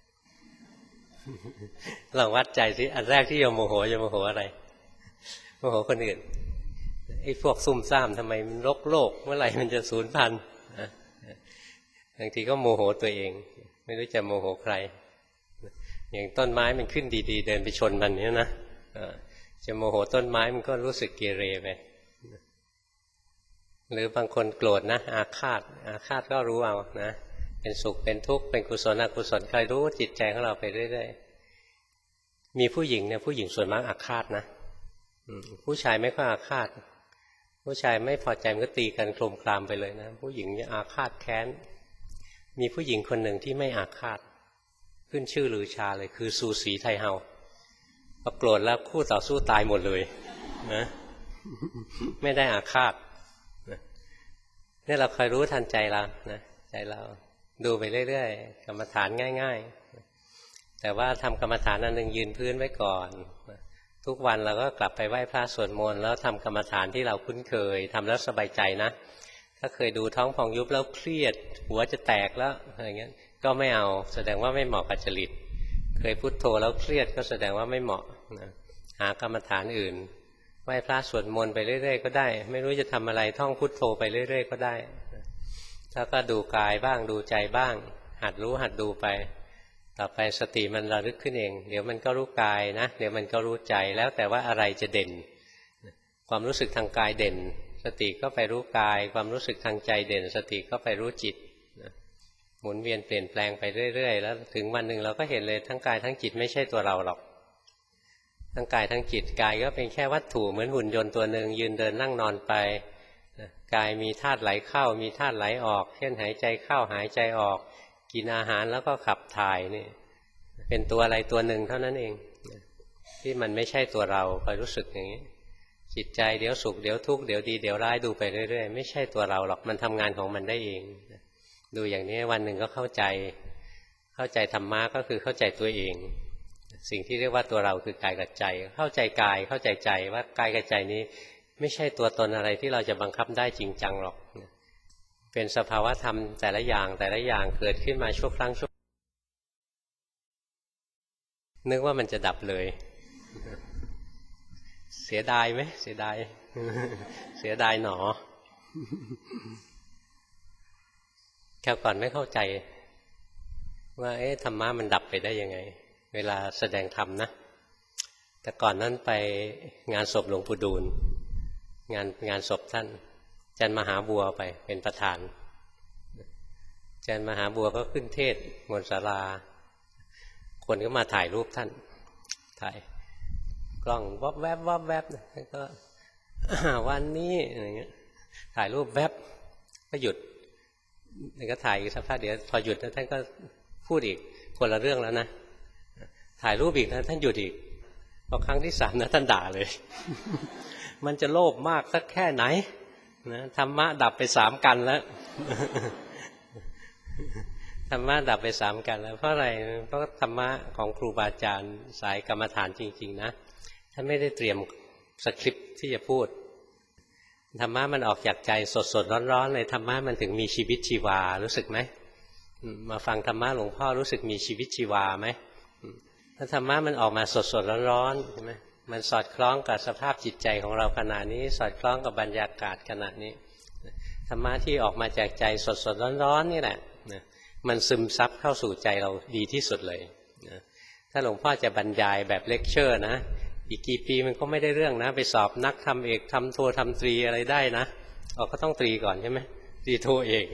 ลองวัดใจสิอันแรกที่จะโมโหจะโมโหอะไรโมโหคนอื่นไอ้พวกซุ่มซ่ามทำไมมันรกโลกเมื่อไหร่มันจะสูญพันธุ์บางทีก็โมโหตัวเองไม่รู้จะโมโหใครอย่างต้นไม้มันขึ้นดีๆเดินไปชนมันเนี่ยนะจะโมโหต้นไม้มันก็รู้สึกเกเรไปหรือบางคนโกรธนะอาฆาตอาฆาตก็รู้เอานะเป็นสุขเป็นทุกข์เป็นกุศลอกุศลใครรู้จิตใจของเราไปเรื่อยๆมีผู้หญิงเนี่ยผู้หญิงส่วนมากอาฆาตนะผู้ชายไม่ค่อยอาฆาตผู้ชายไม่พอใจมันก็ตีกันโครมครามไปเลยนะผู้หญิงจะอาฆาตแค้นมีผู้หญิงคนหนึ่งที่ไม่อาฆาตขึ้นชื่อลือชาเลยคือซูสีไทเฮาพอโกรธแล้วคู่ต่อสู้ตายหมดเลยนะไม่ได้อาฆาตนี่เราคอยรู้ทันใจเรานะใจเราดูไปเรื่อยๆกรรมฐานง่ายๆแต่ว่าทำกรรมฐานอันหนึ่งยืนพื้นไว้ก่อนทุกวันเราก็กลับไปไหว้พระสวดมนต์แล้วทำกรรมฐานที่เราคุ้นเคยทำแล้วสบายใจนะถ้าเคยดูท้องพองยุบแล้วเครียดหัวจะแตกแล้วอะไรเงี้ยก็ไม่เอาแสดงว่าไม่เหมาะกับจริตเคยพุทโธแล้วเครียดก็แสดงว่าไม่เหมาะนะหากรรมฐานอื่นไหว้พระสวดมนต์ไปเรื่อยๆก็ได้ไม่รู้จะทำอะไรท่องพุทโธไปเรื่อยๆก็ได้แล้วก็ดูกายบ้างดูใจบ้างหัดรู้หัดดูไปต่อไปสติมันระลึกขึ้นเองเดี๋ยวมันก็รู้กายนะเดี๋ยวมันก็รู้ใจแล้วแต่ว่าอะไรจะเด่นความรู้สึกทางกายเด่นสติก็ไปรู้กายความรู้สึกทางใจเด่นสติก็ไปรู้จิตหมุนเวียนเปลี่ยนแปลงไปเรื่อยๆแล้วถึงวันหนึ่งเราก็เห็นเลยทั้งกายทั้งจิตไม่ใช่ตัวเราหรอกทั้งกายทั้งจิตกายก็เป็นแค่วัตถุเหมือนหุ่นยนต์ตัวหนึ่งยืนเดินนั่งนอนไปกายมีธาตุไหลเข้ามีธาตุไหลออกเช่นหายใจเข้าหายใจออกกินอาหารแล้วก็ขับถ่ายนี่เป็นตัวอะไรตัวหนึ่งเท่านั้นเองที่มันไม่ใช่ตัวเราคอยรู้สึกอย่างนี้จิตใจเดี๋ยวสุขเดี๋ยวทุกข์เดี๋ยวดีเดี๋ยวร้ายดูไปเรื่อยๆไม่ใช่ตัวเราหรอกมันทำงานของมันได้เองดูอย่างนี้วันหนึ่งก็เข้าใจเข้าใจธรรมะก็คือเข้าใจตัวเองสิ่งที่เรียกว่าตัวเราคือกายกับใจเข้าใจกายเข้าใจใจว่ากายกับใจนี้ไม่ใช่ตัวตนอะไรที่เราจะบังคับได้จริงจังหรอกเป็นสภาวะธรรมแต่ละอย่างแต่ละอย่างเกิดขึ้นมาชั่วครั้งชั่วนึกว่ามันจะดับเลยเสียดายไหมเสียดายเสียดายหนอแค่ก่อนไม่เข้าใจว่าเอ๊ะธรรมะมันดับไปได้ยังไงเวลาแสดงธรรมนะแต่ก่อนนั้นไปงานศพหลวงปู่ดูลงานงานศพท่านอาจารย์มหาบัวไปเป็นประธานอาจารย์มหาบัวก็ขึ้นเทศน์บนศาลาคนก็มาถ่ายรูปท่านถ่ายกล้องวับแวบวับแวบแล้วก็วันนี้อะไรเงี้ยถ่ายรูปแวบก็หยุดแล้วก็ถ่ายอีกสักพักเดี๋ยวพอหยุดแล้วท่านก็พูดอีกคนละเรื่องแล้วนะถ่ายรูปอีกนะท่านหยุดอีกพอครั้งที่สามนะท่านด่าเลยมันจะโลภมากสักแค่ไหนนะธรรมะดับไปสามกันแล้วธรรมะดับไปสามกันแล้วเพราะอะไรเพราะธรรมะของครูบาอาจารย์สายกรรมฐานจริงๆนะท่านไม่ได้เตรียมสคริปต์ที่จะพูดธรรมะมันออกจากใจสดๆร้อนๆเลยธรรมะมันถึงมีชีวิตชีวารู้สึกไหมมาฟังธรรมะหลวงพ่อรู้สึกมีชีวิตชีวาไหมถ้าธรรมะมันออกมาสดๆร้อนๆใช่ไหมมันสอดคล้องกับสภาพจิตใจของเราขณะนี้สอดคล้องกับบรรยากาศขณะนี้ธรรมะที่ออกมาจากใจสดๆร้อนๆนี่แหละมันซึมซับเข้าสู่ใจเราดีที่สุดเลยถ้าหลวงพ่อจะบรรยายแบบเลคเชอร์นะอีกกี่ปีมันก็ไม่ได้เรื่องนะไปสอบนักทำเอกทำโททำตรีอะไรได้นะออกก็ต้องตรีก่อนใช่ไหมตรีโทเอก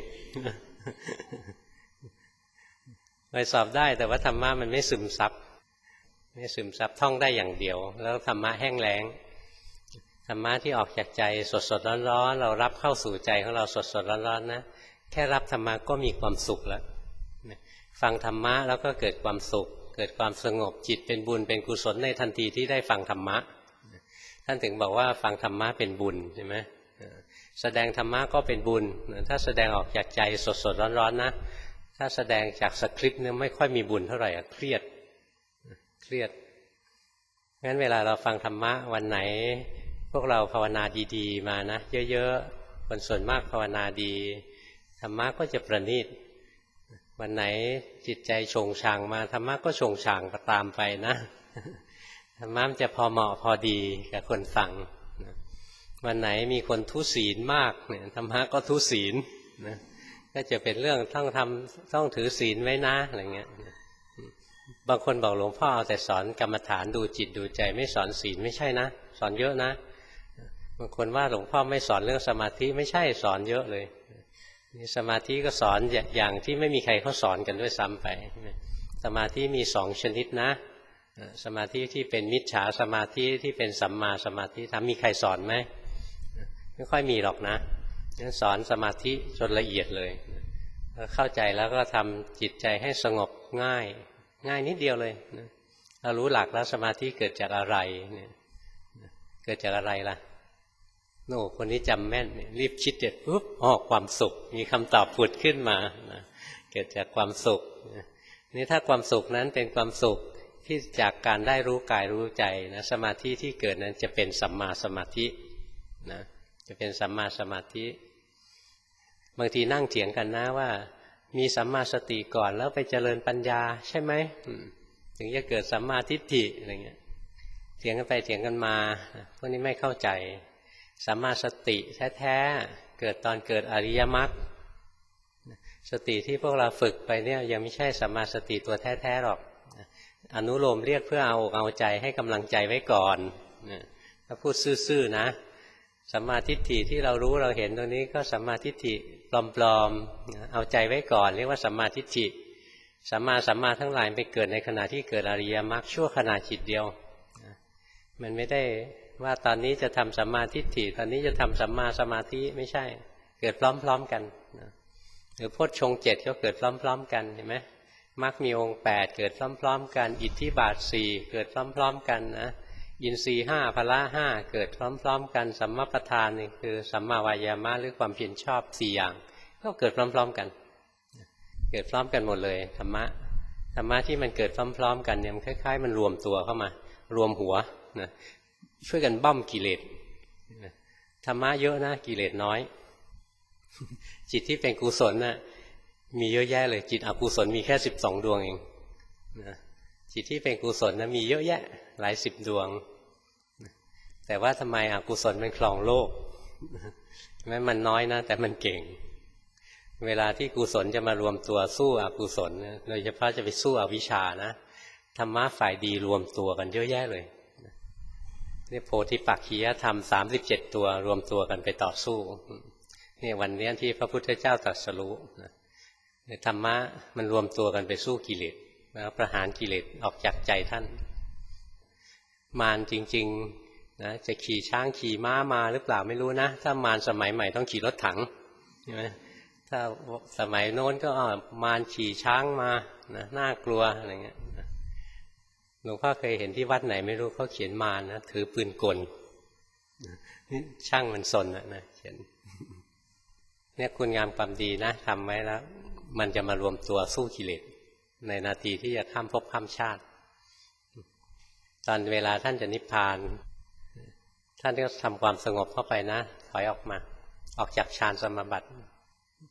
ไปสอบได้แต่ว่าธรรมะมันไม่ซึมซับไม่ซึมซับท่องได้อย่างเดียวแล้วธรรมะแห้งแล้งธรรมะที่ออกจากใจสดสดร้อนๆเรารับเข้าสู่ใจของเราสดสดร้อนๆนะแค่รับธรรมะก็มีความสุขแล้วฟังธรรมะแล้วก็เกิดความสุขเกิดความสงบจิตเป็นบุญเป็นกุศลในทันทีที่ได้ฟังธรรมะท่านถึงบอกว่าฟังธรรมะเป็นบุญใช่ไหมแสดงธรรมะก็เป็นบุญถ้าแสดงออกจากใจสดสดร้อนๆนะถ้าแสดงจากสคริปต์เนี่ยไม่ค่อยมีบุญเท่าไหร่เครียดเครียดงั้นเวลาเราฟังธรรมะวันไหนพวกเราภาวนาดีๆมานะเยอะๆคนส่วนมากภาวนาดีธรรมะก็จะประณีตวันไหนจิตใจโฉงฉางมาธรรมะก็โฉงฉางก็ตามไปนะธรรมะมันจะพอเหมาะพอดีกับคนฟังวันไหนมีคนทุศีลมากเนี่ยธรรมะก็ทุศีลนะก็จะเป็นเรื่องต้องทำต้องถือศีลไว้นะอะไรเงี้ยบางคนบอกหลวงพ่อเอาแต่สอนกรรมฐานดูจิตดูใจไม่สอนศีลไม่ใช่นะสอนเยอะนะบางคนว่าหลวงพ่อไม่สอนเรื่องสมาธิไม่ใช่สอนเยอะเลยสมาธิก็สอนอย่างที่ไม่มีใครเขาสอนกันด้วยซ้ำไปสมาธิมีสองชนิดนะสมาธิที่เป็นมิจฉาสมาธิที่เป็นสัมมาสมาธิทำมีใครสอนไหมไม่ค่อยมีหรอกนะสอนสมาธิจนละเอียดเลยเข้าใจแล้วก็ทำจิตใจให้สงบง่ายง่ายนิดเดียวเลยเรารู้หลักแล้วสมาธิเกิดจากอะไรเนี่ยเกิดจากอะไรล่ะโน่คนนี้จำแม่นรีบคิดเด็ดปุ๊บออกความสุขมีคำตอบผุดขึ้นมาเกิดจากความสุขนี่ถ้าความสุขนั้นเป็นความสุขที่จากการได้รู้กายรู้ใจนะสมาธิที่เกิดนั้นจะเป็นสัมมาสมาธินะจะเป็นสัมมาสมาธิบางทีนั่งเถียงกันนะว่ามีสัมมาสติก่อนแล้วไปเจริญปัญญาใช่ไหมถึงจะเกิดสัมมาทิฏฐิอะไรเงี้ยเถียงกันไปเถียงกันมาพวกนี้ไม่เข้าใจสัมมาสติแท้ๆเกิดตอนเกิดอริยมรรคสติที่พวกเราฝึกไปเนี่ยยังไม่ใช่สัมมาสติตัวแท้ๆหรอกอนุโลมเรียกเพื่อเอาอกเอาใจให้กำลังใจไว้ก่อนถ้าพูดซื่อๆนะสัมมาทิฏฐิที่เรารู้เราเห็นตรงนี้ก็สัมมาทิฏฐิปลอมๆเอาใจไว้ก่อนเรียกว่าสัมมาทิฏฐิสัมมาสัมมาทั้งหลายไปเกิดในขณะที่เกิดอริยมรรคชั่วขณะจิตเดียวมันไม่ได้ว่าตอนนี้จะทำสัมมาทิฏฐิตอนนี้จะทำสัมมาสมาธิไม่ใช่เกิดพร้อมๆกันหรือโพชฌงค์เจ็ดก็เกิดพร้อมๆกันเห็นไหมมรรคมีองค์แปดเกิดพร้อมๆกันอิทธิบาทสี่เกิดพร้อมๆกันนะอินทรีย์ห้าพละห้าเกิดพร้อมๆกันสัมมาประธานนี่คือสัมมาวายามะหรือความเพียรชอบสี่อย่างก็เกิดพร้อมๆกันเกิดพร้อมกันหมดเลยธรรมะธรรมะที่มันเกิดพร้อมๆกันเนี่ยมันคล้ายๆมันรวมตัวเข้ามารวมหัวนะช่วยกันบั้มกิเลสธรรมะเยอะนะกิเลสน้อยจิตที่เป็นกุศลน่ะมีเยอะแยะเลยจิตอกุศลมีแค่สิบสองดวงเองนะจิตที่เป็นกุศลนะมีเยอะแยะหลายสิบดวงแต่ว่าทำไมอกุศลมันครองโลกแม้มันน้อยนะแต่มันเก่งเวลาที่กุศลจะมารวมตัวสู้อกุศลโดยเฉพาะจะไปสู้อวิชชานะธรรมะฝ่ายดีรวมตัวกันเยอะแยะเลยนี่โพธิปักขิยธรรมสามสิบเจ็ดตัวรวมตัวกันไปต่อสู้นี่วันนี้ที่พระพุทธเจ้าตรัสรู้ธรรมะมันรวมตัวกันไปสู้กิเลสแล้วประหารกิเลสออกจากใจท่านมารจริงๆนะจะขี่ช้างขี่ม้ามาหรือเปล่าไม่รู้นะถ้ามารสมัยใหม่ต้องขี่รถถังใช่ไหมถ้าสมัยโน้นก็มารขี่ช้างมานะน่ากลัวอะไรเงี้ยหลวงพ่อเคยเห็นที่วัดไหนไม่รู้เขาเขียนมารนะถือปืนกลนี่ช่างมันสนนะนะเขียนเนี่ยคุณงามความดีนะทำไว้แล้วมันจะมารวมตัวสู้กิเลสในนาทีที่จะข้ามภพข้ามชาติตอนเวลาท่านจะนิพพานท่านก็ทำความสงบเข้าไปนะถอยออกมาออกจากฌานสมาบัติ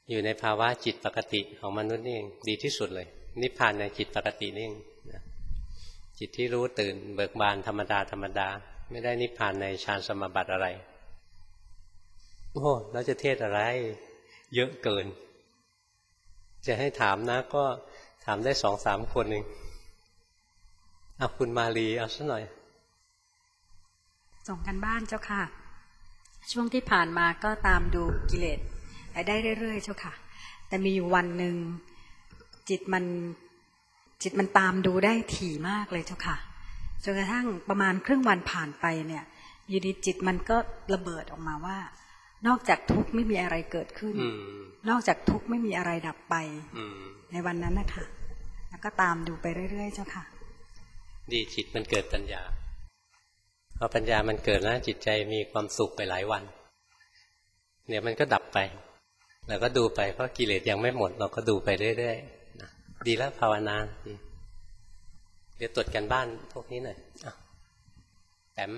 อยู่ในภาวะจิตปกติของมนุษย์นี่เองดีที่สุดเลยนิพพานในจิตปกตินี่เองจิตที่รู้ตื่นเบิกบานธรรมดาธรรมดาไม่ได้นิพพานในฌานสมาบัติอะไรโอ้แล้วจะเทศอะไรเยอะเกินจะให้ถามนะก็ถามได้สองสามคนเองเอาคุณมาลีเอาสักหน่อยส่งกันบ้านเจ้าค่ะช่วงที่ผ่านมาก็ตามดูกิเลสไปได้เรื่อยๆเจ้าค่ะแต่มีอยู่วันหนึ่งจิตมันจิตมันตามดูได้ถี่มากเลยเจ้าค่ะจนกระทั่งประมาณครึ่งวันผ่านไปเนี่ยอยู่ดีจิตมันก็ระเบิดออกมาว่านอกจากทุกข์ไม่มีอะไรเกิดขึ้นนอกจากทุกข์ไม่มีอะไรดับไปในวันนั้นนะคะแล้วก็ตามดูไปเรื่อยๆเจ้าค่ะดีจิตมันเกิดปัญญาพอปัญญามันเกิดแล้วจิตใจมีความสุขไปหลายวันเดี๋ยวมันก็ดับไปแล้วก็ดูไปเพราะกิเลสยังไม่หมดเราก็ดูไปเรื่อยๆนะดีแล้วภาวนาดีเดี๋ยวตรวจกันบ้านพวกนี้หน่อยอ่ะแต้ม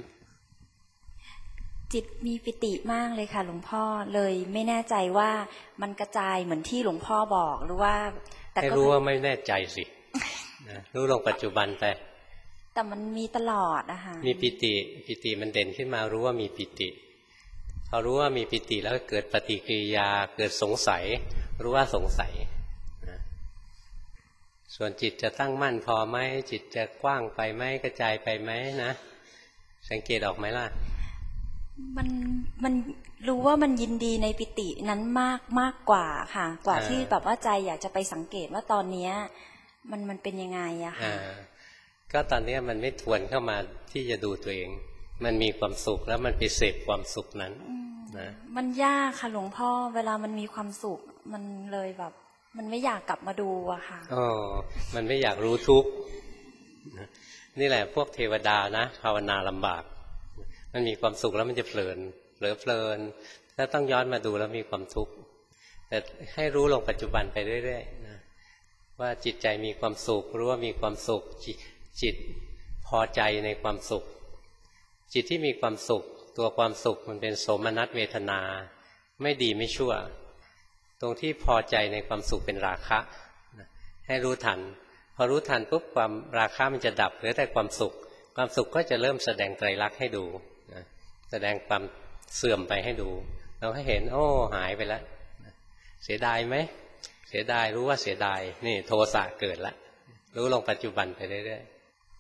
จิตมีปิติมากเลยค่ะหลวงพ่อเลยไม่แน่ใจว่ามันกระจายเหมือนที่หลวงพ่อบอกหรือว่าแต่ให้รู้ว่าไม่แน่ใจสินะรู้ลงปัจจุบันไปแต่มันมีตลอดนะคะมีปิติปิติมันเด่นขึ้นมารู้ว่ามีปิติพอรู้ว่ามีปิติแล้วเกิดปฏิกิริยาเกิดสงสัยรู้ว่าสงสัยนะส่วนจิตจะตั้งมั่นพอไหมจิตจะกว้างไปไหมกระจายไปไหมนะสังเกตออกไหมล่ะมันมันรู้ว่ามันยินดีในปิตินั้นมากมากกว่าค่ะกว่าที่แบบว่าใจอยากจะไปสังเกตว่าตอนนี้มันมันเป็นยังไงอะค่ะก็ตอนนี้มันไม่ทวนเข้ามาที่จะดูตัวเองมันมีความสุขแล้วมันไปเสพความสุขนั้นนะมันยากค่ะหลวงพ่อเวลามันมีความสุขมันเลยแบบมันไม่อยากกลับมาดูอะค่ะอ๋อมันไม่อยากรู้ทุกข์นี่แหละพวกเทวดานะภาวนาลำบากมันมีความสุขแล้วมันจะเพลินเผลอเพลินถ้าต้องย้อนมาดูแล้วมีความทุกข์แต่ให้รู้ลงปัจจุบันไปเรื่อยๆนะว่าจิตใจมีความสุขรู้ว่ามีความสุขจิตพอใจในความสุขจิตที่มีความสุขตัวความสุขมันเป็นโสมนัสเวทนาไม่ดีไม่ชั่วตรงที่พอใจในความสุขเป็นราคะให้รู้ทันพอรู้ทันปุ๊บความราคะมันจะดับเหลือแต่ความสุขความสุขก็จะเริ่มแสดงไตรลักษณ์ให้ดูแสดงความเสื่อมไปให้ดูเราให้เห็นโอ้หายไปแล้วเสียดายไหมเสียดายรู้ว่าเสียดายนี่โทสะเกิดแล้วรู้ลงปัจจุบันไปเรื่อย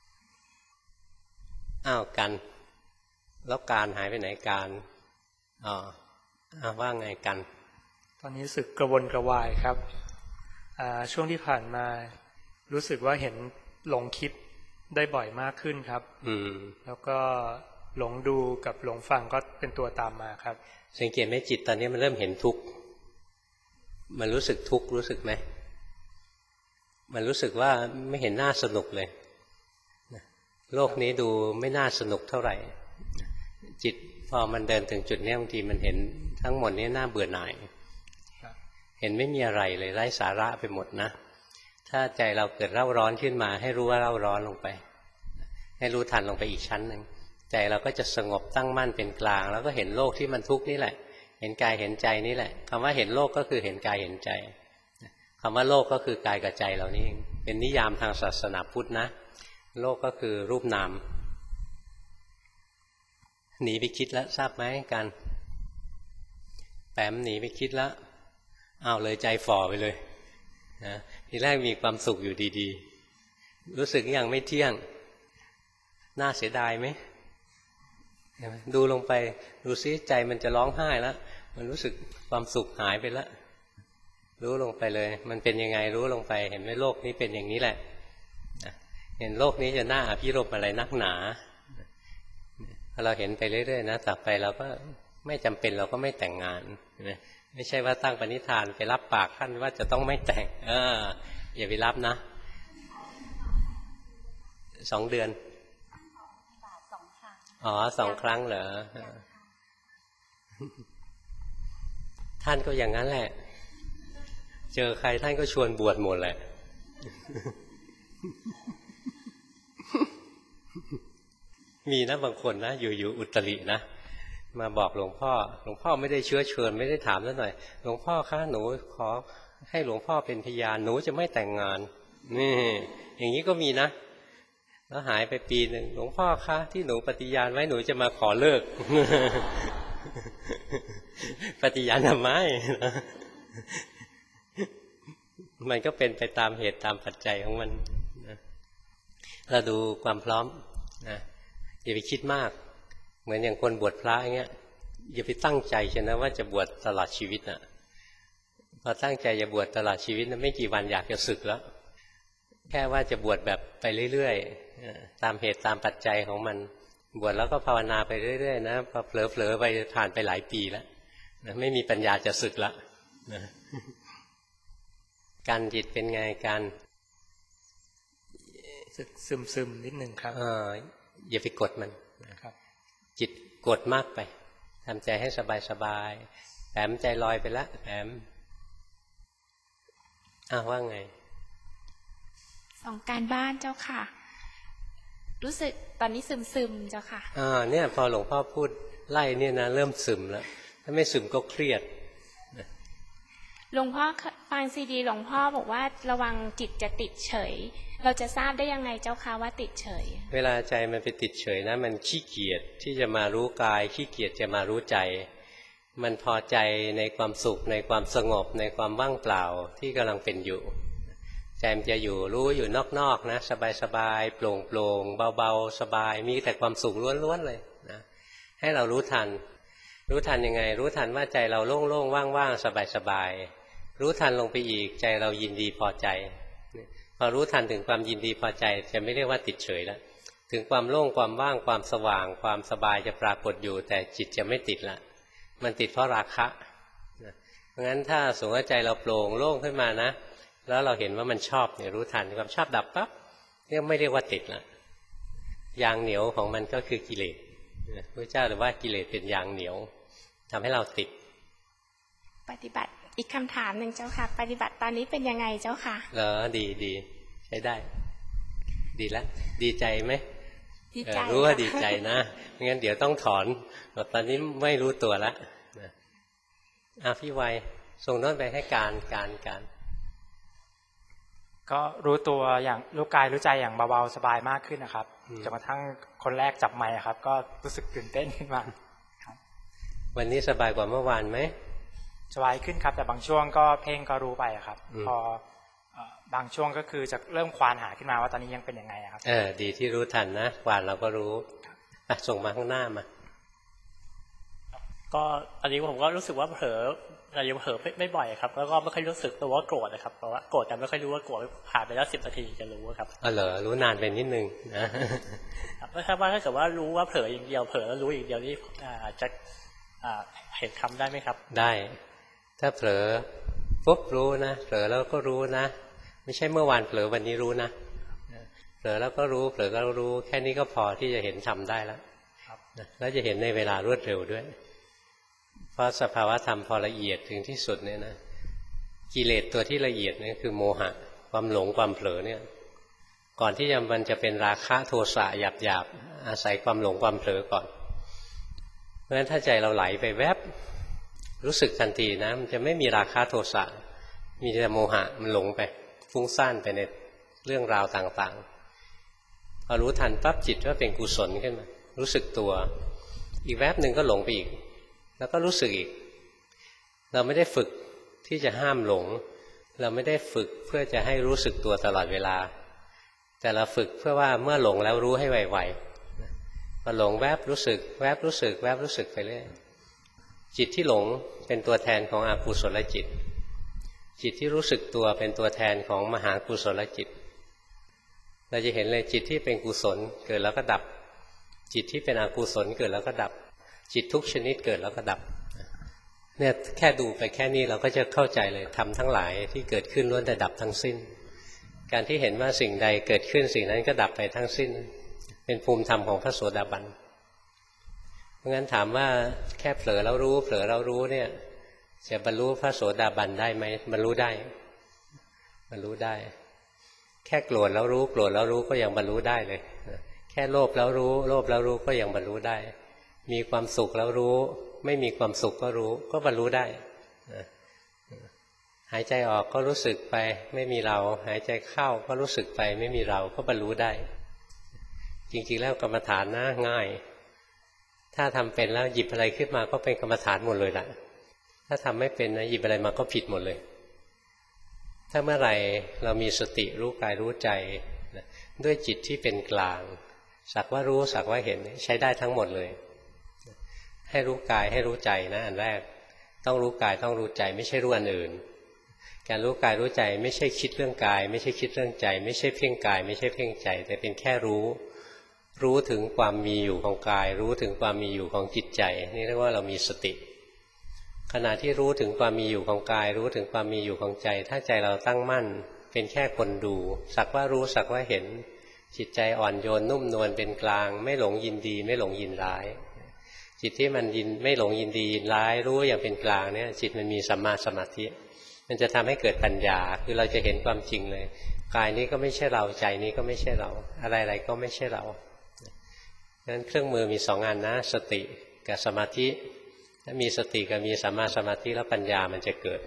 ๆอ้าวกันแล้วการหายไปไหนการอ๋ออ้าวว่าไงกันตอนนี้รู้สึกกระวนกระวายครับช่วงที่ผ่านมารู้สึกว่าเห็นหลงคิดได้บ่อยมากขึ้นครับอืมแล้วก็หลงดูกับหลงฟังก็เป็นตัวตามมาครับสังเกตไหมจิตตอนนี้มันเริ่มเห็นทุกข์มันรู้สึกทุกข์รู้สึกไหมมันรู้สึกว่าไม่เห็นน่าสนุกเลยโลกนี้ดูไม่น่าสนุกเท่าไหร่จิตพอมันเดินถึงจุดนี้บางทีมันเห็นทั้งหมดนี้น่าเบื่อหน่ายเห็นไม่มีอะไรเลยไร้สาระไปหมดนะถ้าใจเราเกิดเร่าร้อนขึ้นมาให้รู้ว่าเร่าร้อนลงไปให้รู้ทันลงไปอีกชั้นหนึ่งใจเราก็จะสงบตั้งมั่นเป็นกลางแล้วก็เห็นโลกที่มันทุกข์นี่แหละเห็นกายเห็นใจนี่แหละคำว่าเห็นโลกก็คือเห็นกายเห็นใจคำว่าโลกก็คือกายกับใจเรานี่เองเป็นนิยามทางศาสนาพุทธนะโลกก็คือรูปนามหนีไปคิดแล้วทราบไหมกันแปมหนีไปคิดแล้วอ้าวเลยใจฝ่อไปเลยนะทีแรกมีความสุขอยู่ดีๆรู้สึกยังไม่เที่ยงน่าเสียดายไหมดูลงไปดูซิใจมันจะร้องไห้แล้วมันรู้สึกความสุขหายไปแล้วรู้ลงไปเลยมันเป็นยังไงรู้ลงไปเห็นไหมโลกนี้เป็นอย่างนี้แหละเห็นโลกนี้จะน่าอภิรมย์อะไรนักหนาพอเราเห็นไปเรื่อยๆนะต่อไปเราก็ไม่จำเป็นเราก็ไม่แต่งงานไม่ใช่ว่าตั้งปณิธานไปรับปากท่านว่าจะต้องไม่แต่งเอออย่าไปรับนะสองเดือนอ๋อสองครั้งเหรอท่านก็อย่างนั้นแหละเจอใครท่านก็ชวนบวชหมดแหละมีนะบางคนนะอยู่ๆอุตรินะมาบอกหลวงพ่อหลวงพ่อไม่ได้เชื้อเชิญไม่ได้ถามซะหน่อยหลวงพ่อคะหนูขอให้หลวงพ่อเป็นพยานหนูจะไม่แต่งงานนี่อย่างนี้ก็มีนะแล้วหายไปปีหนึ่งหลวงพ่อคะที่หนูปฏิญาณไว้หนูจะมาขอเลิก ปฏิญาณทำไม มันก็เป็นไปตามเหตุตามปัจจัยของมันนะเราดูความพร้อมนะอย่าไปคิดมากเหมือนอย่างคนบวชพระอย่างเงี้ยอย่าไปตั้งใจเช่นนะว่าจะบวชตลอดชีวิตน่ะพอตั้งใจจะบวชตลอดชีวิตนะไม่กี่วันอยากจะสึกแล้วแค่ว่าจะบวชแบบไปเรื่อยๆตามเหตุตามปัจจัยของมันบวชแล้วก็ภาวนาไปเรื่อยๆนะพอเผลอๆไปผ่านไปหลายปีแล้วนะไม่มีปัญญาจะสึกละนะการจิตเป็นไงการสึกซึมๆนิดนึงครับเอออย่าไปกดมันนะครับจิตกดมากไปทำใจให้สบายๆแผมใจลอยไปละแผมอ้าวว่าไงสองการบ้านเจ้าค่ะรู้สึกตอนนี้ซึมๆเจ้าค่ะอ่าเนี่ยพอหลวงพ่อพูดไล่เนี่ยนะเริ่มซึมแล้วถ้าไม่ซึมก็เครียดหลวงพ่อฟังซีดีหลวงพ่อบอกว่าระวังจิตจะติดเฉยเราจะทราบได้ยังไงเจ้าค่ะว่าติดเฉยเวลาใจมันไปติดเฉยนะมันขี้เกียจที่จะมารู้กายขี้เกียจจะมารู้ใจมันพอใจในความสุขในความสงบในความว่างเปล่าที่กำลังเป็นอยู่ใจมันจะอยู่รู้อยู่นอกๆนะสบายๆโปร่งโปร่งเบาๆสบายมีแต่ความสุขล้วนๆเลยนะให้เรารู้ทันรู้ทันยังไงรู้ทันว่าใจเราโล่งๆว่างๆสบายๆรู้ทันลงไปอีกใจเรายินดีพอใจพอรู้ทันถึงความยินดีพอใจจะไม่เรียกว่าติดเฉยแล้วถึงความโล่งความว่างความสว่างความสบายจะปรากฏอยู่แต่จิตจะไม่ติดละมันติดเพราะราคะเพราะงั้นถ้าสมมติว่าใจเราโปร่งโล่งขึ้นมานะแล้วเราเห็นว่ามันชอบเนี่ยรู้ทันความชอบดับปั๊บเรียกไม่เรียกว่าติดละยางเหนียวของมันก็คือกิเลสพระเจ้าหรือว่ากิเลสเป็นยางเหนียวทำให้เราติดปฏิบัติอีกคำถามหนึ่งเจ้าค่ะปฏิบัติตอนนี้เป็นยังไงเจ้าค่ะเหรอดีดีใช้ได้ดีแล้วดีใจไหมดีใจรู้ว่าดีใจนะไม่งั้นเดี๋ยวต้องถอนตอนนี้ไม่รู้ตัวแล้วอ่ะพี่ไวส่งโน้ตไปให้การการการก็รู้ตัวอย่างรู้กายรู้ใจอย่างเบาๆสบายมากขึ้นนะครับจนกระทั่งคนแรกจับไมค์ครับก็รู้สึกตื่นเต้นขึ้นมาวันนี้สบายกว่าเมื่อวานไหมสบายขึ้นครับแต่บางช่วงก็เพ่งก็รู้ไปครับพอบางช่วงก็คือจะเริ่มควานหาขึ้นมาว่าตอนนี้ยังเป็นยังไงครับเออดีที่รู้ทันนะควานเราก็รู้อ่ะส่งมาข้างหน้ามาก็อันนี้ผมก็รู้สึกว่าเผลอแต่ยังเผลอไม่บ่อยครับแล้วก็ไม่ค่อยรู้สึกตัวว่าโกรธนะครับเพราะว่าโกรธแต่ไม่ค่อยรู้ว่าโกรธผ่านไปแล้วสิบนาทีจะรู้ครับอ๋อเหรอรู้นานไปนิดนึงนะไม่ใช่ว่าถ้าเกิดว่ารู้ว่าเผลออย่างเดียวเผลอแล้วรู้อย่างเดียวนี่อาจจะเห็นคำได้ไหมครับได้ถ้าเผลอปุ๊บรู้นะเผลอแล้วก็รู้นะไม่ใช่เมื่อวานเผลอวันนี้รู้นะเผลอแล้วก็รู้เผลอก็รู้แค่นี้ก็พอที่จะเห็นทำได้แล้วแล้วจะเห็นในเวลารวดเร็วด้วยเพราะสภาวะธรรมพอละเอียดถึงที่สุดเนี่ยนะกิเลสตัวที่ละเอียดเนี่ยคือโมหะความหลงความเผลอเนี่ยก่อนที่จะมันจะเป็นราคะโทสะหยาบหยาบอาศัยความหลงความเผลอก่อนเพราะฉะนั้นถ้าใจเราไหลไปแวบรู้สึกทันทีนะมันจะไม่มีราคะโทสะมีแต่โมหะมันหลงไปฟุ้งซ่านไปในเรื่องราวต่างๆพอรู้ทันปั๊บจิตว่าเป็นกุศลขึ้นมารู้สึกตัวอีกแวบหนึ่งก็หลงไปอีกแล้วก็รู้สึกอีกเราไม่ได้ฝึกที่จะห้ามหลงเราไม่ได้ฝึกเพื่อจะให้รู้สึกตัวตลอดเวลาแต่เราฝึกเพื่อว่าเมื่อหลงแล้วรู้ให้ไวๆพอหลงแวบรู้สึกแวบรู้สึกแวบรู้สึกไปเรื่อยจิตที่หลงเป็นตัวแทนของอกุศลจิตจิตที่รู้สึกตัวเป็นตัวแทนของมหากุศลจิตเราจะเห็นเลยจิตที่เป็นกุศลเกิดแล้วก็ดับจิตที่เป็นอกุศลเกิดแล้วก็ดับจิตทุกชนิดเกิดแล้วก็ดับเนี่ยแค่ดูไปแค่นี้เราก็จะเข้าใจเลยธรรมทั้งหลายที่เกิดขึ้นล้วนแต่ดับทั้งสิ้นการที่เห็นว่าสิ่งใดเกิดขึ้นสิ่งนั้นก็ดับไปทั้งสิ้นเป็นภูมิธรรมของพระโสดาบันเพราะงั้นถามว่าแค่เผลอแล้วรู้เผลอแล้วรู้เนี่ยจะบรรลุพระโสดาบันได้ไหมบรรลุได้บรรลุได้แค่โกรธแล้วรู้โกรธแล้วรู้ก็ยังบรรลุได้เลยแค่โลภแล้วรู้โลภแล้วรู้ก็ยังบรรลุได้มีความสุขแล้วรู้ไม่มีความสุขก็รู้ก็บรรลุได้หายใจออกก็รู้สึกไปไม่มีเราหายใจเข้าก็รู้สึกไปไม่มีเราก็บรรลุได้จริงๆแล้วกรรมฐานนะง่ายถ้าทำเป็นแล้วหยิบอะไรขึ้นมาก็เป็นกรรมฐานหมดเลยล่ะถ้าทำไม่เป็นนะหยิบอะไรมาก็ผิดหมดเลยถ้าเมื่อไหร่เรามีสติรู้กายรู้ใจด้วยจิตที่เป็นกลางสักว่ารู้สักว่าเห็นใช้ได้ทั้งหมดเลยให้รู้กายให้รู้ใจนะอันแรกต้องรู้กายต้องรู้ใจไม่ใช่รู้อันอื่นการรู้กายรู้ใจไม่ใช่คิดเรื่องกายไม่ใช่คิดเรื่องใจไม่ใช่เพ่งกายไม่ใช่เพ่งใจแต่เป็นแค่รู้รู้ถึงความมีอยู่ของกายรู้ถึงความมีอยู่ของจิตใจนี่เรียกว่าเรามีสติขณะที่รู้ถึงความมีอยู่ของกายรู้ถึงความมีอยู่ของใจถ้าใจเราตั้งมั่นเป็นแค่คนดูสักว่ารู้สักว่าเห็นจิตใจอ่อนโยนนุ่มนวลเป็นกลางไม่หลงยินดีไม่หลงยินร้ายจิตที่มันยินไม่หลงยินดียินร้ายรู้อย่างเป็นกลางเนี่ยจิตมันมีสัมมาสมาธิมันจะทำให้เกิดปัญญาคือเราจะเห็นความจริงเลยกายนี้ก็ไม่ใช่เราใจนี้ก็ไม่ใช่เราอะไรๆก็ไม่ใช่เรางั้นเครื่องมือมีสองอันนะสติกับสมาธิถ้ามีสติกับมีสัมมาสมาธิแล้วปัญญามันจะเกิด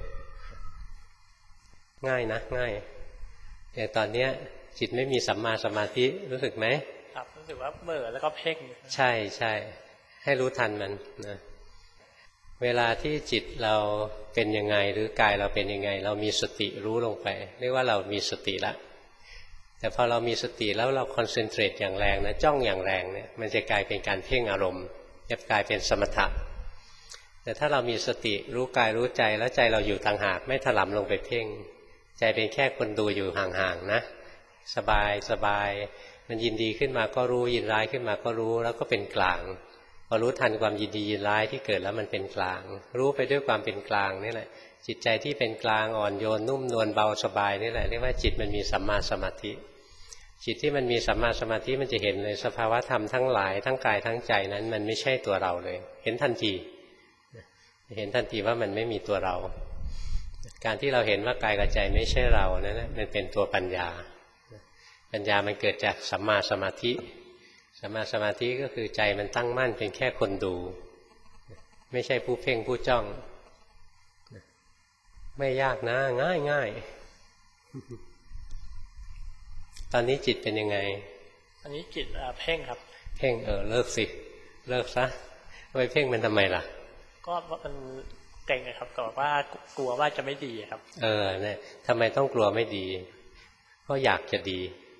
ง่ายนะง่ายอย่างตอนเนี้ยจิตไม่มีสัมมาสมาธิรู้สึกไหมครับรู้สึกว่าเบื่อแล้วก็เพ่งใช่ใช่ให้รู้ทันมันนะเวลาที่จิตเราเป็นยังไงหรือกายเราเป็นยังไงเรามีสติรู้ลงไปเรียกว่าเรามีสติละแต่พอเรามีสติแล้วเราคอนเซนเทรตอย่างแรงนะจ้องอย่างแรงเนี่ยมันจะกลายเป็นการเพ่งอารมณ์จะกลายเป็นสมถะแต่ถ้าเรามีสติรู้กายรู้ใจแล้วใจเราอยู่ต่างหากไม่ถลำลงไปเพ่งใจเป็นแค่คนดูอยู่ห่างๆนะสบายสบายมันยินดีขึ้นมาก็รู้ยินร้ายขึ้นมาก็รู้แล้วก็เป็นกลางพอรู้ทันความยินดียินร้ายที่เกิดแล้วมันเป็นกลางรู้ไปด้วยความเป็นกลางนี่แหละจิตใจที่เป็นกลางอ่อนโยนนุ่มนวลเบาสบายนี่แหละเรียกว่าจิตมันมีสัมมาสมาธิจิตที่มันมีสัมมาสมาธิมันจะเห็นเลยสภาวะธรรมทั้งหลายทั้งกายทั้งใจนั้นมันไม่ใช่ตัวเราเลยเห็นทันทีเห็นทันทีว่ามันไม่มีตัวเราการที่เราเห็นว่ากายกับใจไม่ใช่เรานั้นมันเป็นตัวปัญญาปัญญามันเกิดจากสัมมาสมาธิสัมมาสมาธิก็คือใจมันตั้งมั่นเป็นแค่คนดูไม่ใช่ผู้เพ่งผู้จ้องไม่ยากนะง่ายง่ายตอนนี้จิตเป็นยังไงอันนี้จิตเพ่งครับเพ่งเออเลิกสิเลิกซะไปเพ่งมันทำไมล่ะก็มันเก่งเลยครับก็ว่ากลัวว่าจะไม่ดีครับเออเนี่ยทำไมต้องกลัวไม่ดีก็อยากจะดี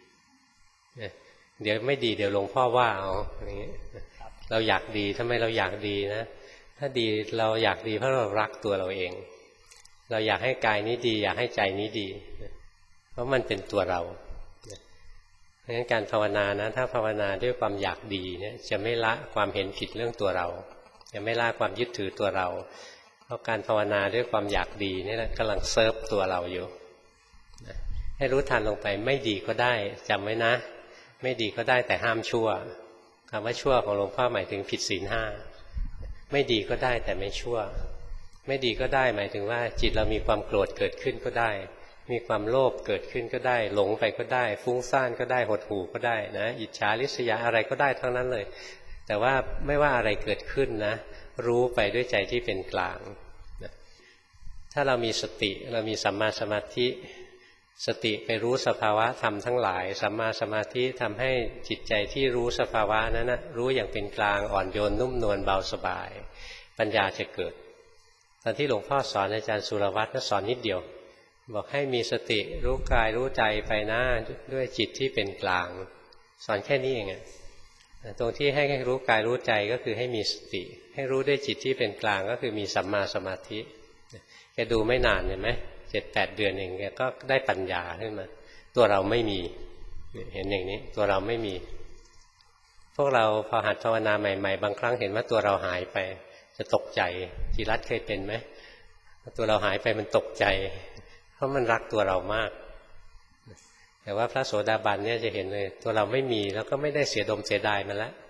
เดี๋ยวไม่ดีเดี๋ยวหลวงพ่อว่าเอาอย่างนี้เราอยากดีทำไมเราอยากดีนะถ้าดีเราอยากดีเพราะเรารักตัวเราเองเราอยากให้กายนี้ดีอยากให้ใจนี้ดีเพราะมันเป็นตัวเราเพราะฉะนั้นการภาวนานะถ้าภาวนาด้วยความอยากดีเนี่ยจะไม่ละความเห็นผิดเรื่องตัวเราจะไม่ละความยึดถือตัวเราเพราะการภาวนาด้วยความอยากดีนี่แหละกำลังเซิร์ฟตัวเราอยู่ให้รู้ทันลงไปไม่ดีก็ได้จำไว้นะไม่ดีก็ได้แต่ห้ามชั่วคำว่าชั่วของหลวงพ่อหมายถึงผิดศีลห้าไม่ดีก็ได้แต่ไม่ชั่วไม่ดีก็ได้หมายถึงว่าจิตเรามีความโกรธเกิดขึ้นก็ได้มีความโลภเกิดขึ้นก็ได้หลงไปก็ได้ฟุ้งซ่านก็ได้หดหู่ก็ได้นะอิจฉาริษยาอะไรก็ได้ทั้งนั้นเลยแต่ว่าไม่ว่าอะไรเกิดขึ้นนะรู้ไปด้วยใจที่เป็นกลางถ้าเรามีสติเรามีสัมมาสมาธิสติไปรู้สภาวะธรรมทั้งหลายสัมมาสมาธิทำให้จิตใจที่รู้สภาวะนั้นนะรู้อย่างเป็นกลางอ่อนโยนนุ่มนวลเบาสบายปัญญาจะเกิดตอนที่หลวงพ่อสอนอาจารย์สุรวัตรสอนนิดเดียวบอกให้มีสติรู้กายรู้ใจไปนะด้วยจิตที่เป็นกลางสอนแค่นี้เองอะตรงที่ให้รู้กายรู้ใจก็คือให้มีสติให้รู้ด้วยจิตที่เป็นกลางก็คือมีสัมมาสมาธิแกดูไม่นานเห็นไหมเจ็ดแปดเดือนเองแกก็ได้ปัญญาขึ้นมาตัวเราไม่มีเห็นอย่างนี้ตัวเราไม่มีพวกเราพอหัดภาวนาใหม่ๆบางครั้งเห็นว่าตัวเราหายไปจะตกใจจิรัตเคยเป็นไหมตัวเราหายไปมันตกใจเพราะมันรักตัวเรามากแต่ว่าพระโสดาบันเนี่ยจะเห็นเลยตัวเราไม่มีแล้วก็ไม่ได้เสียดมเสียดายมันแล้ว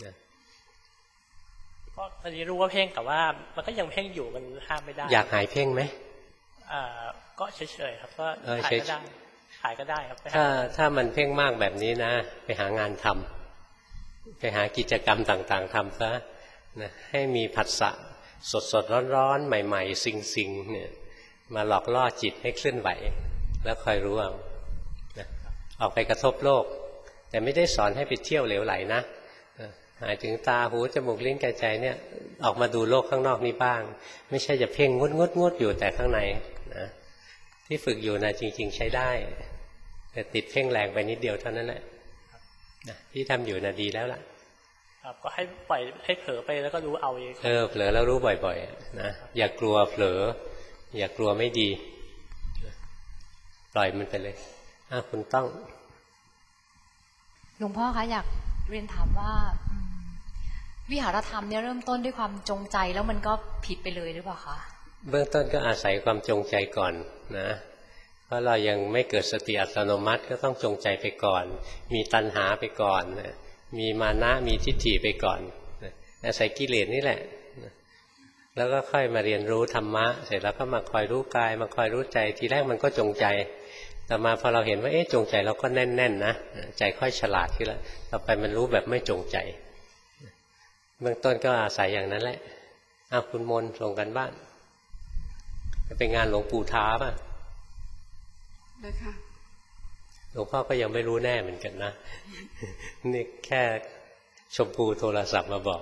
เพราะตอนนี้รู้ว่าเพ่งแต่ว่ามันก็ยังเพ่งอยู่มันห้ามไม่ได้อยากหายเพ่งไหมอ่าก็เฉยๆครับก็ขายก็ได้ขายก็ได้ครับถ้าถ้ามันเพ่งมากแบบนี้นะไปหางานทำไปหากิจกรรมต่างๆทำซะนะให้มีผัสสะสดสดร้อนร้อนใหม่ๆซิงๆเนี่ยมาหลอกล่อจิตให้เคลื่อนไหวแล้วคอยรู้เอานะออกไปกระทบโลกแต่ไม่ได้สอนให้ไปเที่ยวเหลวไหลนะหมายถึงตาหูจมูกลิ้นกายใจเนี่ยออกมาดูโลกข้างนอกนี้บ้างไม่ใช่จะเพ่งงดงดงดอยู่แต่ข้างในนะที่ฝึกอยู่นะจริงๆใช้ได้แต่ติดเพ่งแรงไปนิดเดียวเท่านั้นแหละนะที่ทำอยู่นะดีแล้วล่ะครับก็ให้ปล่อยให้เผลอไปแล้วก็รู้เอาเองเออเผลอแล้วรู้บ่อยๆนะอย่ากลัวเผลออย่ากลัวไม่ดีปล่อยมันไปเลยอ้าวคุณต้องหลวงพ่อคะอยากเรียนถามว่าวิหารธรรมเนี่ยเริ่มต้นด้วยความจงใจแล้วมันก็ผิดไปเลยหรือเปล่าคะเบื้องต้นก็อาศัยความจงใจก่อนนะเพราะเรายังไม่เกิดสติอัตโนมัติก็ต้องจงใจไปก่อนมีตัณหาไปก่อนนะมีมานะมีทิฏฐิไปก่อนนะอาศัยกิเลสนี่แหละนะแล้วก็ค่อยมาเรียนรู้ธรรมะเสร็จแล้วก็มาคอยรู้กายมาคอยรู้ใจทีแรกมันก็จงใจต่อมาพอเราเห็นว่าเอ๊ะจงใจเราก็แน่นๆ น, นะใจค่อยฉลาดขึ้นแล้วต่อไปมันรู้แบบไม่จงใจเบื้องต้นก็อาศัยอย่างนั้นแหละอ้าวคุณมนลงกันบ้านจะเป็นงานหลวงปู่ท้าป่ะเลยค่ะหลวงพ่อก็ยังไม่รู้แน่เหมือนกันนะนี่แค่ชมพูโทรศัพท์มาบอก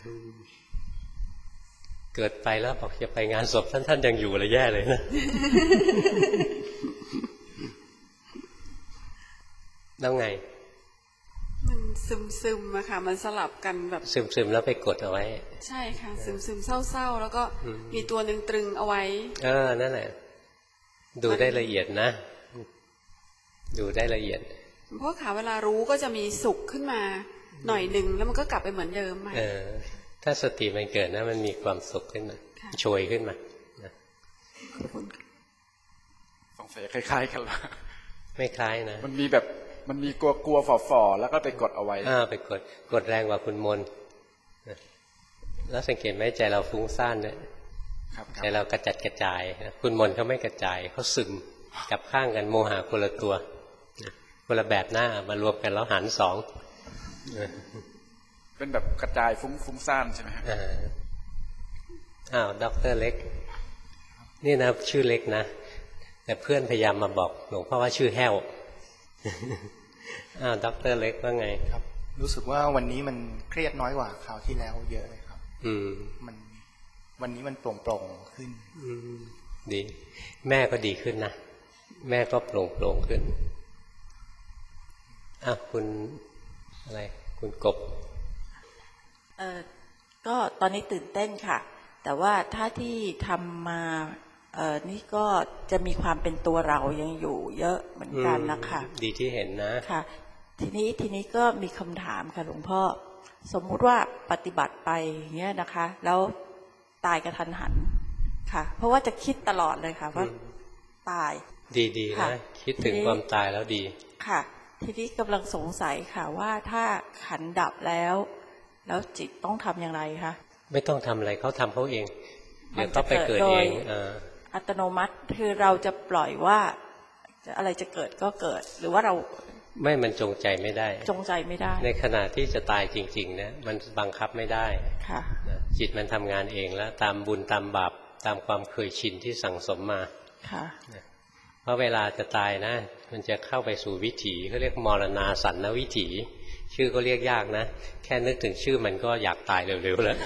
เกิดไปแล้วบอกจะไปงานศพท่านท่านยังอยู่เลยแย่เลยนะแล้วไงมันซึมซึมอะค่ะมันสลับกันแบบซึมซึมแล้วไปกดเอาไว้ใช่ค่ะซึมซึมเศร้าๆแล้วก็มีตัวหนึ่งตรึงเอาไว้เออนั่นแหละดูได้ละเอียดนะดูได้ละเอียดเพราะขาเวลารู้ก็จะมีสุขขึ้นมาหน่อยหนึ่งแล้วมันก็กลับไปเหมือนเดิมใหม่เออถ้าสติมันเกิดนะมันมีความสุขขึ้นมาโชยขึ้นมาสงสัยคล้ายๆกันละไม่คล้ายนะมันมีแบบมันมีกลัวกลัวฝ่อๆแล้วก็ไปกดเอาไว้อ่าไปกดกดแรงกว่าคุณมนแล้วสังเกตไหมใจเราฟุ้งซ่านเนี่ยใจเรากระจัดกระจายคุณมนเขาไม่กระจายเขาซึมกลับข้างกันโมหะคนละตัวคนละแบบหน้ามารวมกันแล้วหารสองเป็นแบบกระจายฟุ้งฟุ้งซ่านใช่ไหมครับอ้าวด็อกเตอร์เล็กนี่นะชื่อเล็กนะแต่เพื่อนพยายามมาบอกหลวงพ่อว่าชื่อแห้วอ้าวด็อกเตอร์เล็กว่าไงครับรู้สึกว่าวันนี้มันเครียดน้อยกว่าคราวที่แล้วเยอะเลยครับอืมมันวันนี้มันโปร่งโปร่งขึ้นอืมดีแม่ก็ดีขึ้นนะแม่ก็โปร่งโปร่งขึ้นอ่ะคุณอะไรคุณกบเออก็ตอนนี้ตื่นเต้นค่ะแต่ว่าถ้าที่ทำมาเออนี่ก็จะมีความเป็นตัวเรายังอยู่เยอะเหมือนกันนะคะดีที่เห็นนะค่ะทีนี้ทีนี้ก็มีคำถามค่ะหลวงพ่อสมมุติว่าปฏิบัติไปอย่างเงี้ยนะคะแล้วตายกระทันหันค่ะเพราะว่าจะคิดตลอดเลยค่ะว่าตายดีๆนะคิดถึงความตายแล้วดีค่ะทีนี้กำลังสงสัยค่ะว่าถ้าขันดับแล้วแล้วจิตต้องทำอย่างไรคะไม่ต้องทำอะไรเขาทำเขาเองเดี๋ยวเขาไปเกิดเองอัตโนมัติคือเราจะปล่อยว่าอะไรจะเกิดก็เกิดหรือว่าเราไม่มันจงใจไม่ได้จงใจไม่ได้ในขณะที่จะตายจริงๆนะมันบังคับไม่ได้ค่ะจิตมันทำงานเองแล้วตามบุญตามบาปตามความเคยชินที่สั่งสมมาค่ะเพราะเวลาจะตายนะมันจะเข้าไปสู่วิถีเขาเรียกมรณาสันนวิถีชื่อก็เรียกยากนะแค่นึกถึงชื่อมันก็อยากตายเร็วๆแล้ว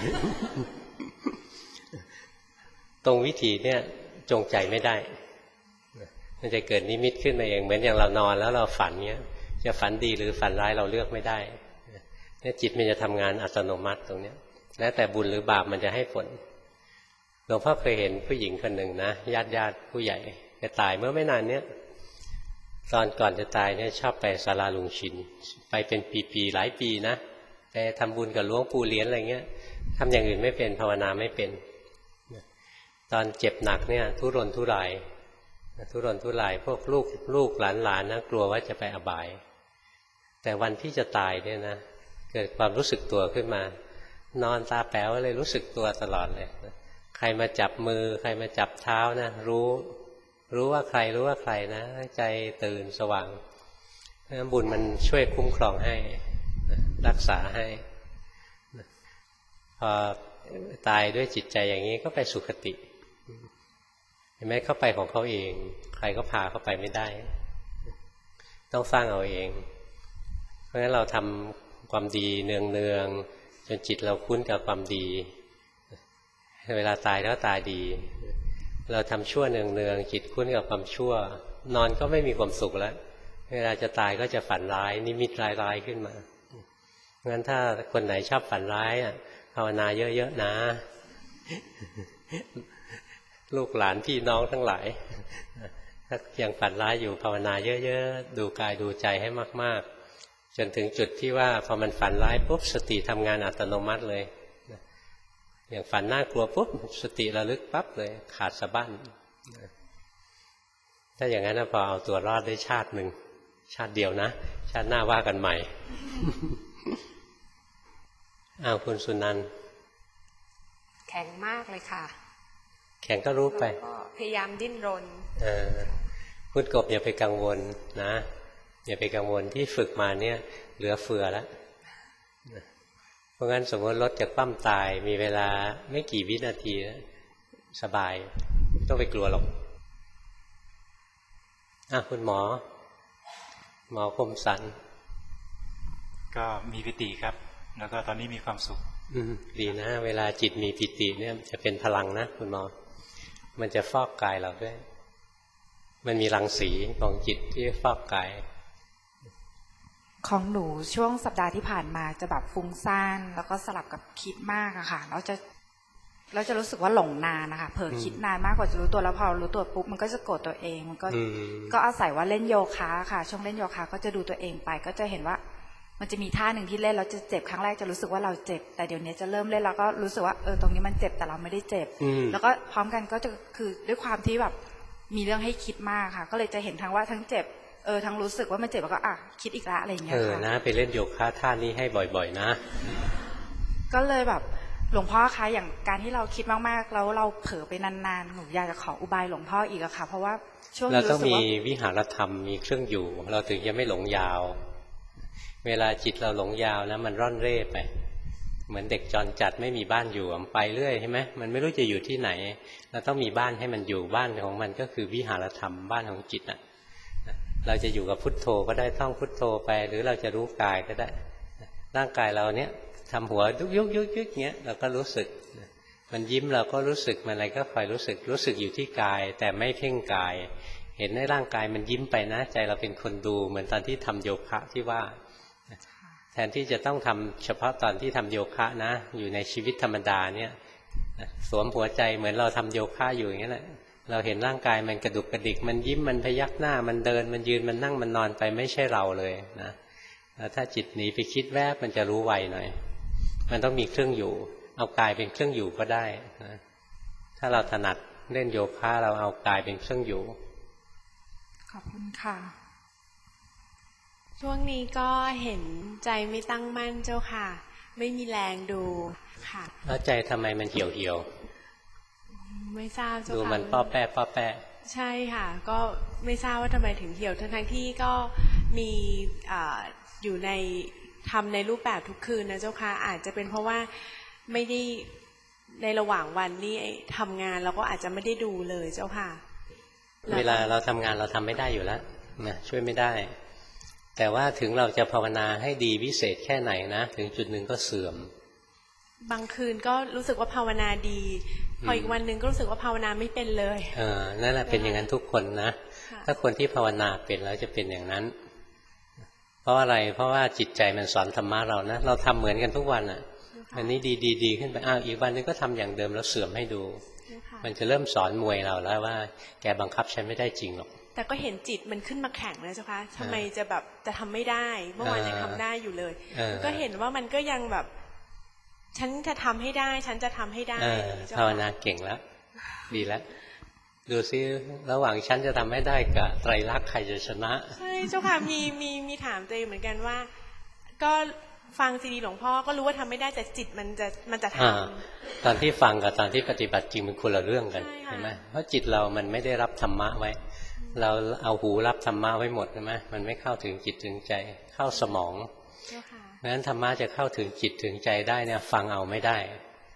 ตรงวิถีเนี่ยจงใจไม่ได้มันจะเกิดนิมิตขึ้นมาเองเหมือนอย่างเรานอนแล้วเราฝันเนี้ยจะฝันดีหรือฝันร้ายเราเลือกไม่ได้เนี่ยจิตมันจะทำงานอัตโนมัติตรงเนี้ยแล้วแต่บุญหรือบาปมันจะให้ผลหลวงพ่อเคยเห็นผู้หญิงคนหนึ่งนะญาติญาติผู้ใหญ่แกตายเมื่อไม่นานเนี้ยตอนก่อนจะตายเนี่ยชอบไปศาลาลุงชินไปเป็นปีๆหลายปีนะไปทำบุญกับหลวงปู่เหรียญอะไรเงี้ยทำอย่างอื่นไม่เป็นภาวนาไม่เป็นตอนเจ็บหนักเนี่ยทุรนทุรายทุรนทุรายพวกลูกลูกหลานหลานนะกลัวว่าจะไปอบายแต่วันที่จะตายเนี่ยนะเกิดความรู้สึกตัวขึ้นมานอนตาแป๋วเลยรู้สึกตัวตลอดเลยใครมาจับมือใครมาจับเท้านะรู้รู้ว่าใครรู้ว่าใครนะใจตื่นสว่างบุญมันช่วยคุ้มครองให้รักษาให้พออตายด้วยจิตใจอย่างนี้ก็ไปสุคติเห็นไหมเข้าไปของเขาเองใครก็พาเข้าไปไม่ได้ต้องสร้างเอาเองเพราะฉะนั้นเราทำความดีเนืองๆจนจิตเราคุ้นกับความดีเวลาตายแล้วตายดีเราทำชั่วเนืองๆจิตคุ้นกับความชั่วนอนก็ไม่มีความสุขแล้วเวลาจะตายก็จะฝันร้ายนิมิตร้ายๆขึ้นมางั้นถ้าคนไหนชอบฝันร้ายอ่ะภาวนาเยอะๆนะลูกหลานพี่น้องทั้งหลายถ้ายังฝันร้ายอยู่ภาวนาเยอะๆดูกายดูใจให้มากๆจนถึงจุดที่ว่าพอมันฝันร้ายปุ๊บสติทำงานอัตโนมัติเลยอย่างฝันน่ากลัวปุ๊บสติระลึกปั๊บเลยขาดสะบั้นถ้าอย่างนั้นพอเอาตัวรอดได้ชาติหนึ่งชาติเดียวนะชาติหน้าว่ากันใหม่อ้าวคุณสุนันท์แข็งมากเลยค่ะแข็งก็รู้ไปพยายามดิ้นรนเออคุณกบอย่าไปกังวลนะอย่าไปกังวลที่ฝึกมาเนี่ยเหลือเฟือแล้วเพราะงั้นสมมติรถจะคว่ำตายมีเวลาไม่กี่วินาทีสบายไม่ต้องไปกลัวหรอกอ่ะคุณหมอหมอคมสันก็มีปิติครับแล้วก็ตอนนี้มีความสุขอืมดีนะเวลาจิตมีปิติเนี่ยจะเป็นพลังนะคุณหมอมันจะฟอกกายเราด้วยมันมีรังสีของจิตที่ฟอกกายของหนูช่วงสัปดาห์ที่ผ่านมาจะแบบฟุ้งซ่านแล้วก็สลับกับคิดมากอะค่ะแล้วจะเราจะรู้สึกว่าหลงนานนะคะเผลอคิดนานมากกว่าจะรู้ตัวแล้วพอรู้ตัวปุ๊บมันก็จะโกรธตัวเองมันก็ก็อาศัยว่าเล่นโยคะค่ะช่วงเล่นโยคะก็จะดูตัวเองไปก็จะเห็นว่ามันจะมีท่าหนึ่งที่เล่นแล้วจะเจ็บครั้งแรกจะรู้สึกว่าเราเจ็บแต่เดี๋ยวนี้จะเริ่มเล่นแล้วก็รู้สึกว่าเออตรงนี้มันเจ็บแต่เราไม่ได้เจ็บแล้วก็พร้อมกันก็จะคือด้วยความที่แบบมีเรื่องให้คิดมากค่ะก็เลยจะเห็นทั้งว่าทั้งเจ็บเออทั้งรู้สึกว่ามันเจ็บแล้วก็อ่ะคิดอีกละอะไรอย่างเงี้ยค่ะเออนะไปเล่นโยคะท่านี้ให้บ่อยๆนะก็เลยแบบหลวงพ่อคะอย่างการที่เราคิดมากๆแล้วเราเผลอไปนานๆหนูอยากจะขออุบายหลวงพ่ออีกอะค่ะเพราะว่าช่วงนี้รู้สึกว่าเราต้องมีวิหารธรรมมีเครื่องอยู่เราถึงจะไม่หลงยาวเวลาจิตเราหลงยาวนะมันร่อนเร่ไปเหมือนเด็กจรจัดไม่มีบ้านอยู่มันไปเรื่อยใช่ไหมมันไม่รู้จะอยู่ที่ไหนเราต้องมีบ้านให้มันอยู่บ้านของมันก็คือวิหารธรรมบ้านของจิตน่ะเราจะอยู่กับพุทโธก็ได้ท่องพุทโธไปหรือเราจะรู้กายก็ได้ร่างกายเราเนี้ยทำหัวยุกยุกยุกยุกเงี้ยเราก็รู้สึกมันยิ้มเราก็รู้สึกมันอะไรก็คอยรู้สึกรู้สึกอยู่ที่กายแต่ไม่เพ่งกายเห็นในร่างกายมันยิ้มไปนะใจเราเป็นคนดูเหมือนตอนที่ทำโยคะที่ว่าแทนที่จะต้องทำเฉพาะตอนที่ทำโยคะนะอยู่ในชีวิตธรรมดาเนี่ยสวมหัวใจเหมือนเราทำโยคะอยู่อย่างนี้แหละเราเห็นร่างกายมันกระดุกกระดิกมันยิ้มมันพยักหน้ามันเดินมันยืนมันนั่งมันนอนไปไม่ใช่เราเลยนะแล้วถ้าจิตหนีไปคิดแวบมันจะรู้ไวหน่อยมันต้องมีเครื่องอยู่เอากายเป็นเครื่องอยู่ก็ได้นะถ้าเราถนัดเล่นโยคะเราเอากายเป็นเครื่องอยู่ขอบคุณค่ะช่วงนี้ก็เห็นใจไม่ตั้งมั่นเจ้าค่ะไม่มีแรงดูค่ะแล้วใจทำไมมันเหี่ยวเหี่ยวไม่ทราบเจ้าค่ะดูมันป้อแป้ป้อแป้ใช่ค่ะก็ไม่ทราบว่าทำไมถึงเหี่ยวทั้งทั้งที่ก็มีอ่าอยู่ในทำในรูปแบบทุกคืนนะเจ้าค่ะอาจจะเป็นเพราะว่าไม่ได้ในระหว่างวันนี่ทำงานเราก็อาจจะไม่ได้ดูเลยเจ้าค่ะเวลาเราทำงานเราทำไม่ได้อยู่แล้วนะช่วยไม่ได้แต่ว่าถึงเราจะภาวนาให้ดีวิเศษแค่ไหนนะถึงจุดหนึ่งก็เสื่อมบางคืนก็รู้สึกว่าภาวนาดีพออีกวันหนึ่งก็รู้สึกว่าภาวนาไม่เป็นเลยเออนั่นแหละเป็นอย่างนั้นทุกคนนะถ้าคนที่ภาวนาเป็นแล้วจะเป็นอย่างนั้นเพราะอะไรเพราะว่าจิตใจมันสอนธรรมะเรานะเราทำเหมือนกันทุกวันอ่ะอันนี้ดีดีดีขึ้นไปอ้าวอีกวันนึงก็ทำอย่างเดิมแล้วเสื่อมให้ดูมันจะเริ่มสอนมวยเราแล้วว่าแกบังคับฉันไม่ได้จริงหรอกแต่ก็เห็นจิตมันขึ้นมาแข่งเลยเจ้าคะทำไมจะแบบจะทำไม่ได้เมื่อวานยังทำได้อยู่เลยก็เห็นว่ามันก็ยังแบบฉันจะทำให้ได้ฉันจะทำให้ได้ภาวนาเก่งแล้วดีแล้วดูซิระหว่างฉันจะทำให้ได้กับไตรลักษณ์ใครจะชนะใช่เจ้าค่ะมีมีมีถามตัวเองเหมือนกันว่าก็ฟังซีดีหลวงพ่อก็รู้ว่าทำไม่ได้แต่จิตมันจะมันจะทำตอนที่ฟังกับตอนที่ปฏิบัติจริงมันคนละเรื่องกันใช่ไหมเพราะจิตเรามันไม่ได้รับธรรมะไว้เราเอาหูรับธรรมะไว้หมดใช่ไหมมันไม่เข้าถึงจิตถึงใจเข้าสมองเพราะฉะนั้นธรรมะจะเข้าถึงจิตถึงใจได้เนี่ยฟังเอาไม่ได้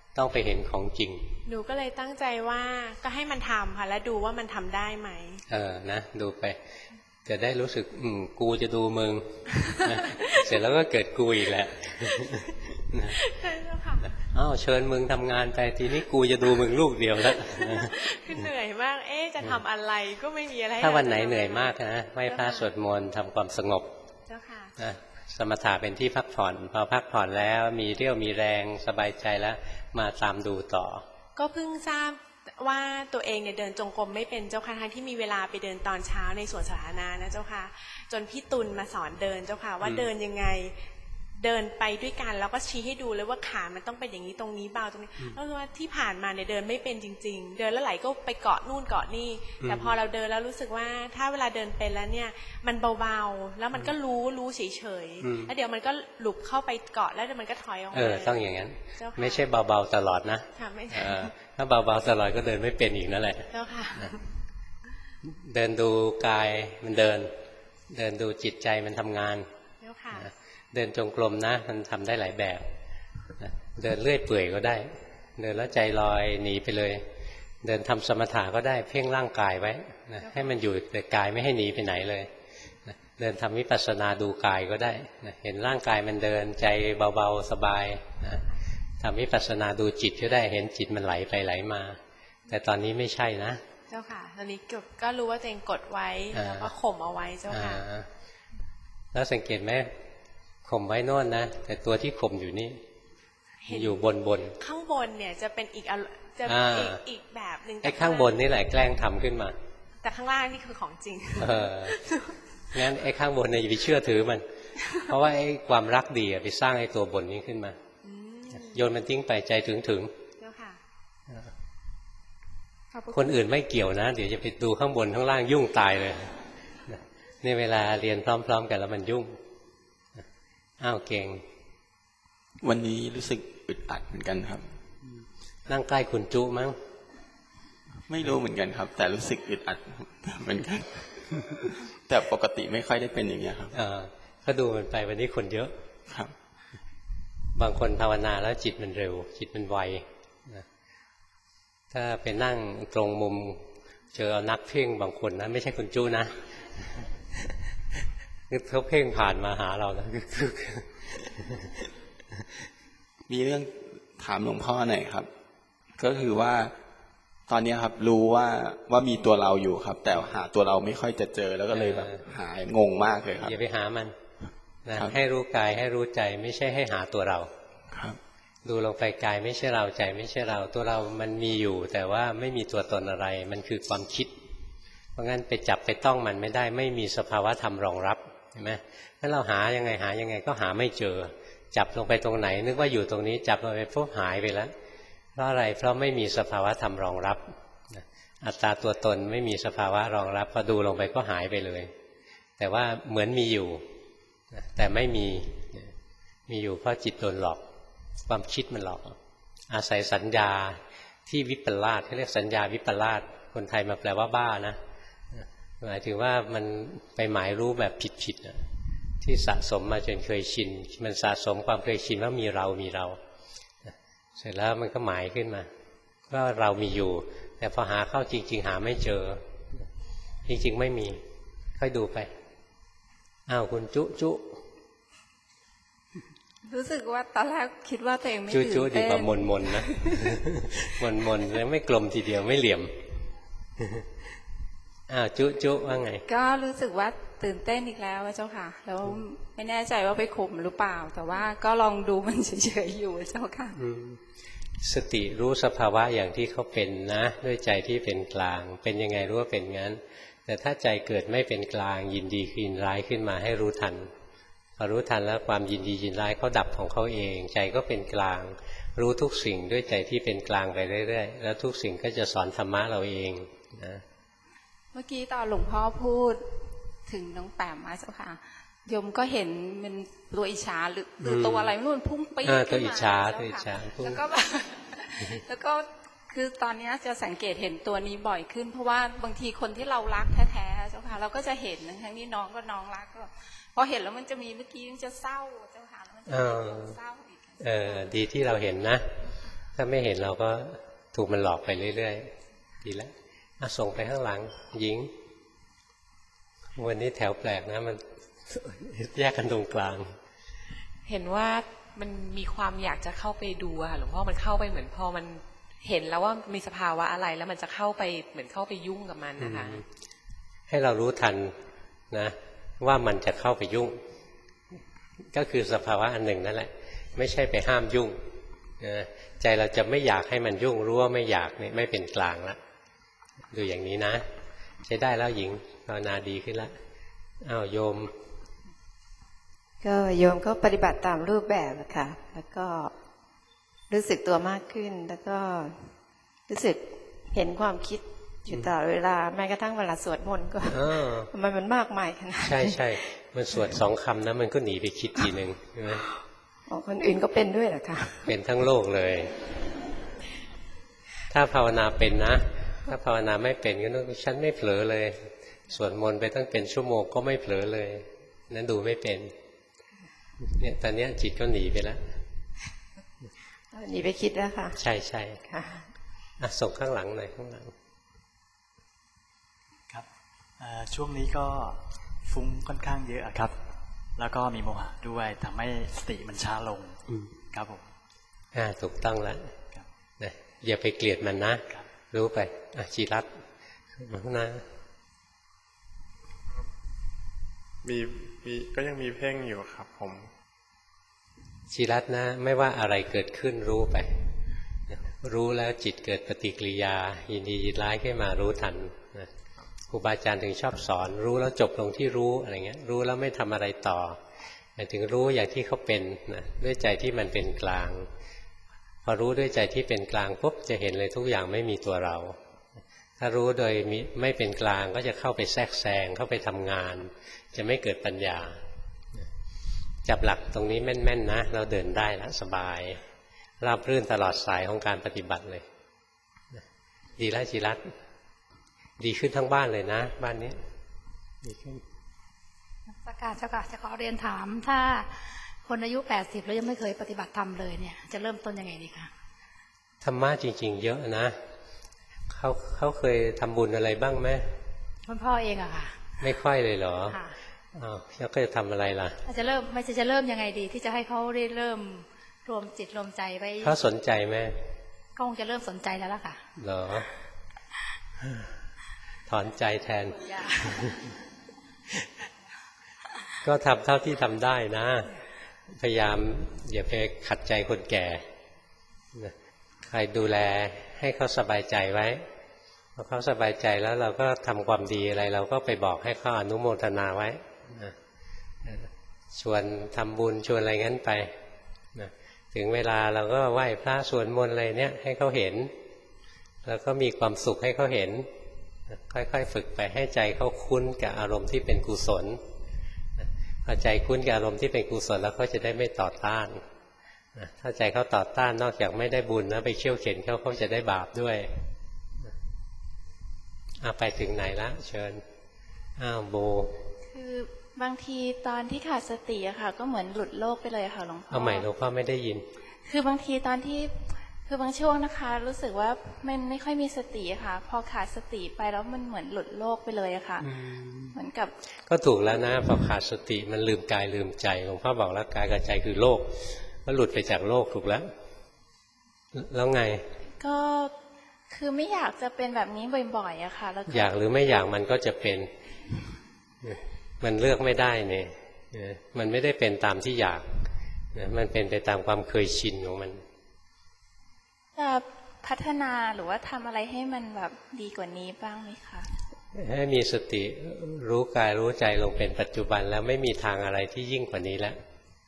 ต้องไปเห็นของจริงหนูก็เลยตั้งใจว่าก็ให้มันทำค่ะแล้วดูว่ามันทำได้ไหมเออนะดูไปจะได้รู้สึกอืมกูจะดูมึง เสร็จแล้วก็เกิดกูอีกแหละใช่แล้วค่ะอ้าวเชิญมึงทำงานไปทีนี้กูจะดูมึงลูกเดียวแล้วคือเหนื่อยมากเอ๊ะจะทำอะไรก็ไม่มีอะไรถ้าวันไหนเหนื่อยมากนะไหว้พระสวดมนต์ทำความสงบเจ้าค่ะนะสมถะเป็นที่พักผ่อนพอพักผ่อนแล้วมีเรี่ยวมีแรงสบายใจแล้วมาตามดูต่อก็เพิ่งทราบว่าตัวเองเนี่ยเดินจงกรมไม่เป็นเจ้าค่ะทั้งที่มีเวลาไปเดินตอนเช้าในสวนสาธารณะนะเจ้าค่ะจนพี่ตุลมาสอนเดินเจ้าค่ะว่าเดินยังไงเดินไปด้วยกันแล้วก็ชี้ให้ดูเลยว่าขามันต้องเป็นอย่างนี้ตรงนี้เบาตรงนี้ก็คือว่าที่ผ่านมาเนี่ยเดินไม่เป็นจริงๆเดินแล้วไหลก็ไปเกาะนู่นเกาะนี่แต่พอเราเดินแล้วรู้สึกว่าถ้าเวลาเดินเป็นแล้วเนี่ยมันเบาๆแล้วมันก็รู้รู้เฉยๆแล้วเดี๋ยวมันก็หลุดเข้าไปเกาะแล้วเดี๋ยวมันก็ถอยออกมาเออต้องอย่างนั้นไม่ใช่เบาๆตลอดนะถ้าเบาๆตลอดก็เดินไม่เป็นอีกนั่นแหละเจ้าค่ะเดินดูกายมันเดินเดินดูจิตใจมันทำงานเจ้าค่ะเดินจงกรมนะมันทำได้หลายแบบเดินเลื่อยเปื่อยก็ได้เดินแล้วใจลอยหนีไปเลยเดินทำสมถะก็ได้เพ่งร่างกายไว้นะให้มันอยู่แต่กายไม่ให้หนีไปไหนเลยนะเดินทำวิปัสสนาดูกายก็ได้นะเห็นร่างกายมันเดินใจเบาๆสบายนะทำวิปัสสนาดูจิตก็ได้เห็นจิตมันไหลไปไหลมาแต่ตอนนี้ไม่ใช่นะเจ้าค่ะตอนนี้ก็รู้ว่าตัวเองกดไว้แล้วก็ข่มเอาไว้เจ้าค่ะแล้วสังเกตไหมข่มไว้โน่นนะแต่ตัวที่ข่มอยู่นี่อยู่บนบนข้างบนเนี่ยจะเป็นอีกจะอีกอีกแบบหนึ่งไอ้ข้างบนนี่แหละแกล้งทำขึ้นมาแต่ข้างล่างนี่คือของจริงเอองั้นไอ้ข้างบนเนี่ยอย่าไปเชื่อถือมันเพราะว่าไอ้ความรักดีไปสร้างไอ้ตัวบนนี้ขึ้นมาโยนมันทิ้งไปใจถึงถึงคนอื่นไม่เกี่ยวนะเดี๋ยวจะไปดูข้างบนข้างล่างยุ่งตายเลยนี่เวลาเรียนพร้อมๆกันแล้วมันยุ่งอ้าวเก่งวันนี้รู้สึกอึดอัดเหมือนกันครับนั่งใกล้คุณจุมั้งไม่รู้เหมือนกันครับแต่รู้สึกอึดอัดเหมือนกันแต่ปกติไม่ค่อยได้เป็นอย่างนี้ครับอ่าก็ดูมันไปวันนี้คนเยอะครับบางคนภาวนาแล้วจิตมันเร็วจิตมันไวนะถ้าไปนั่งตรงมุมเจอนักเพ่งบางคนนะไม่ใช่คุณจุนะคือเขาเพ่งผ่านมาหาเราแล้วมีเรื่องถามหลวงพ่อหน่อยครับก็คือว่าตอนนี้ครับรู้ว่าว่ามีตัวเราอยู่ครับแต่หาตัวเราไม่ค่อยจะเจอแล้วก็เลยแบบหายงงมากเลยครับอย่าไปหามันนะให้รู้กายให้รู้ใจไม่ใช่ให้หาตัวเราครับดูลงไปกายไม่ใช่เราใจไม่ใช่เราตัวเรามันมีอยู่แต่ว่าไม่มีตัวตนอะไรมันคือความคิดเพราะงั้นไปจับไปต้องมันไม่ได้ไม่มีสภาวะธรรมรองรับเห็นไหมถ้าเราหายังไงหายังไงก็หาไม่เจอจับลงไปตรงไหนนึกว่าอยู่ตรงนี้จับลงไปปุ๊บหายไปแล้วเพราะอะไรเพราะไม่มีสภาวะธรรมรองรับอัตตาตัวตนไม่มีสภาวะรองรับพอดูลงไปก็หายไปเลยแต่ว่าเหมือนมีอยู่แต่ไม่มีมีอยู่เพราะจิตโดนหลอกความคิดมันหลอกอาศัยสัญญาที่วิปลาสเขาเรียกสัญญาวิปลาสคนไทยมาแปลว่าบ้านะหมายถึงว่ามันไปหมายรู้แบบผิดๆที่สะสมมาจนเคยชินมันสะสมความเคยชินว่ามีเรามีเราเสร็จแล้วมันก็หมายขึ้นมาว่าเรามีอยู่แต่พอหาเข้าจริงๆหาไม่เจอจริงๆไม่มีค่อยดูไปอ้าวคุณจุจุรู้สึกว่าตอนแรกคิดว่าตัวเองไม่ตื่นเต้นจุจุดีกว่ามนมนนะมนมนยังไม่กลมทีเดียวไม่เหลี่ยมอ้าวจุจุว่าไงก็รู้สึกว่าตื่นเต้นอีกแล้วเจ้าค่ะแล้วไม่แน่ใจว่าไปข่มหรือเปล่าแต่ว่าก็ลองดูมันเฉยๆอยู่เจ้าค่ะสติรู้สภาวะอย่างที่เขาเป็นนะด้วยใจที่เป็นกลางเป็นยังไงรู้ว่าเป็นงั้นแต่ถ้าใจเกิดไม่เป็นกลางยินดียินร้ายขึ้นมาให้รู้ทันพอรู้ทันแล้วความยินดียินร้ายเขาดับของเขาเองใจก็เป็นกลางรู้ทุกสิ่งด้วยใจที่เป็นกลางไปเรื่อยๆแล้วทุกสิ่งก็จะสอนธรรมะเราเองนะเมื่อกี้ตอนหลวงพ่อพูดถึงน้องแปมมาเจ้าค่ะโยมก็เห็นเป็นตัวอิจฉาหรือหรือตัวอะไรนู่นพุ่งปี๊ดขึ้นมาตัวอิจฉาตัวอิจฉาแล้วก็แล้วก็คือตอนนี้จะสังเกตเห็นตัวนี้บ่อยขึ้นเพราะว่าบางทีคนที่เรารักแท้ๆเจ้าค่ะเราก็จะเห็นทั้งนี้น้องก็น้องรักก็พอเห็นแล้วมันจะมีเมื่อกี้มันจะเศร้าเจ้าค่ะแล้วมันจะเศร้าอีกเออดีที่เราเห็นนะถ้าไม่เห็นเราก็ถูกมันหลอกไปเรื่อยๆดีแล้วส่งไปข้างหลังหญิงวันนี้แถวแปลกนะมันแยกกันตรงกลางเห็นว่ามันมีความอยากจะเข้าไปดูอะหลวงพ่อมันเข้าไปเหมือนพอมันเห็นแล้วว่ามีสภาวะอะไรแล้วมันจะเข้าไปเหมือนเข้าไปยุ่งกับมันนะคะให้เรารู้ทันนะว่ามันจะเข้าไปยุ่งก็คือสภาวะอันหนึ่งนั่นแหละไม่ใช่ไปห้ามยุ่งนะใจเราจะไม่อยากให้มันยุ่งรู้ว่าไม่อยากเนี่ยไม่เป็นกลางละดูอย่างนี้นะใช้ได้แล้วหญิงภาวนาดีขึ้นแล้วอ้าวโยมก็โยมก็ปฏิบัติตามรูปแบบอะค่ะแล้วก็รู้สึกตัวมากขึ้นแล้วก็รู้สึกเห็นความคิดอยู่ตลอดเวลาแม้กระทั่งเวลาสวดมนต์ก็ทำไมมันมากมายขนาดใช่ใช่มันสวดสองคำนะมันก็หนีไปคิดทีหนึ่งใช่ไหมอ๋อคนอื่นก็เป็นด้วยเหรอคะเป็นทั้งโลกเลยถ้าภาวนาเป็นนะถ้าภาวนาไม่เป็นก็ต้องฉันไม่เผลอเลยสวดมนต์ไปตั้งเป็นชั่วโมงก็ไม่เผลอเลยนั้นดูไม่เป็นเนี่ยตอนนี้จิตก็หนีไปแล้วหนีไปคิดแล้วค่ะใช่ใช่ค่ะส่งข้างหลังหน่อยข้างหลังครับช่วงนี้ก็ฟุ้งค่อนข้างเยอะครับแล้วก็มีโมหะด้วยทำให้สติมันช้าลงครับผมอ่าถูกต้องแล้วนะอย่าไปเกลียดมันนะรู้ไปอ่ะจีรัตน์นะมีมีก็ยังมีเพ่งอยู่ครับผมจีรัตน์นะไม่ว่าอะไรเกิดขึ้นรู้ไปรู้แล้วจิตเกิดปฏิกิริยายินดียินร้ายขึ้นมารู้ทันนะครูบาอาจารย์ถึงชอบสอนรู้แล้วจบลงที่รู้อะไรเงี้ยรู้แล้วไม่ทำอะไรต่อหมายถึงรู้อย่างที่เขาเป็นนะด้วยใจที่มันเป็นกลางพอรู้ด้วยใจที่เป็นกลางปุ๊บจะเห็นเลยทุกอย่างไม่มีตัวเราถ้ารู้โดยไม่เป็นกลางก็จะเข้าไปแทรกแซงเข้าไปทำงานจะไม่เกิดปัญญาจับหลักตรงนี้แม่นๆนะเราเดินได้แล้วสบายราบรื่นตลอดสายของการปฏิบัติเลยดีแล้วจิรัตน์ดีขึ้นทั้งบ้านเลยนะบ้านนี้ดีขึ้นสักการเจ้าค่ะจะขอเรียนถามถ้าคนอายุแปดสิบแล้วยังไม่เคยปฏิบัติธรรมเลยเนี่ยจะเริ่มต้นยังไงดีคะธรรมะจริงๆเยอะนะเขาเขาเคยทำบุญอะไรบ้างไหมคุณพ่อเองอะค่ะไม่ค่อยเลยเหรอค่ะอ้าวแล้วก็จะทำอะไรล่ะจะเริ่มไม่จะเริ่มยังไงดีที่จะให้เขาได้เริ่มรวมจิตรวมใจไว้เขาสนใจไหมก็คงจะเริ่มสนใจแล้วล่ะค่ะเหรอถอนใจแทนก็ทำเท่าที่ทำได้นะพยายามอย่าไปขัดใจคนแก่ใครดูแลให้เขาสบายใจไว้พอเขาสบายใจแล้วเราก็ทำความดีอะไรเราก็ไปบอกให้เขาอนุโมทนาไว้ชวนทำบุญชวนอะไรงั้นไปถึงเวลาเราก็ไหว้พระสวดมนต์อะไรเนี่ยให้เขาเห็นแล้วก็มีความสุขให้เขาเห็นค่อยๆฝึกไปให้ใจเขาคุ้นกับอารมณ์ที่เป็นกุศลพอใจคุ้นกับอารมณ์ที่เป็นกุศลแล้วเขาจะได้ไม่ต่อต้านถ้าใจเขาต่อต้านนอกจากไม่ได้บุญนะไปเขี่ยวเข็นเขาเขาจะได้บาปด้วยเอาไปถึงไหนละเชิญอ้าวโบคือบางทีตอนที่ขาดสติอะค่ะก็เหมือนหลุดโลกไปเลยค่ะหลวงพ่อเอาใหม่หลวงพ่อไม่ได้ยินคือบางทีตอนที่คือบางช่วงนะคะรู้สึกว่ามันไม่ค่อยมีสติค่ะพอขาดสติไปแล้วมันเหมือนหลุดโลกไปเลยอะค่ะเหมือนกับก็ถูกแล้วนะพอขาดสติมันลืมกายลืมใจหลวงพ่อบอกแล้วกายกับใจคือโลกก็หลุดไปจากโลกถูกแล้วแล้วไงก็คือไม่อยากจะเป็นแบบนี้บ่อยๆอะค่ะแล้วอยากหรือไม่อยากมันก็จะเป็นมันเลือกไม่ได้เนี่ยมันไม่ได้เป็นตามที่อยากมันเป็นไปตามความเคยชินของมันจะพัฒนาหรือว่าทำอะไรให้มันแบบดีกว่านี้บ้างไหมคะให้มีสติรู้กายรู้ใจลงเป็นปัจจุบันแล้วไม่มีทางอะไรที่ยิ่งกว่านี้แล้ว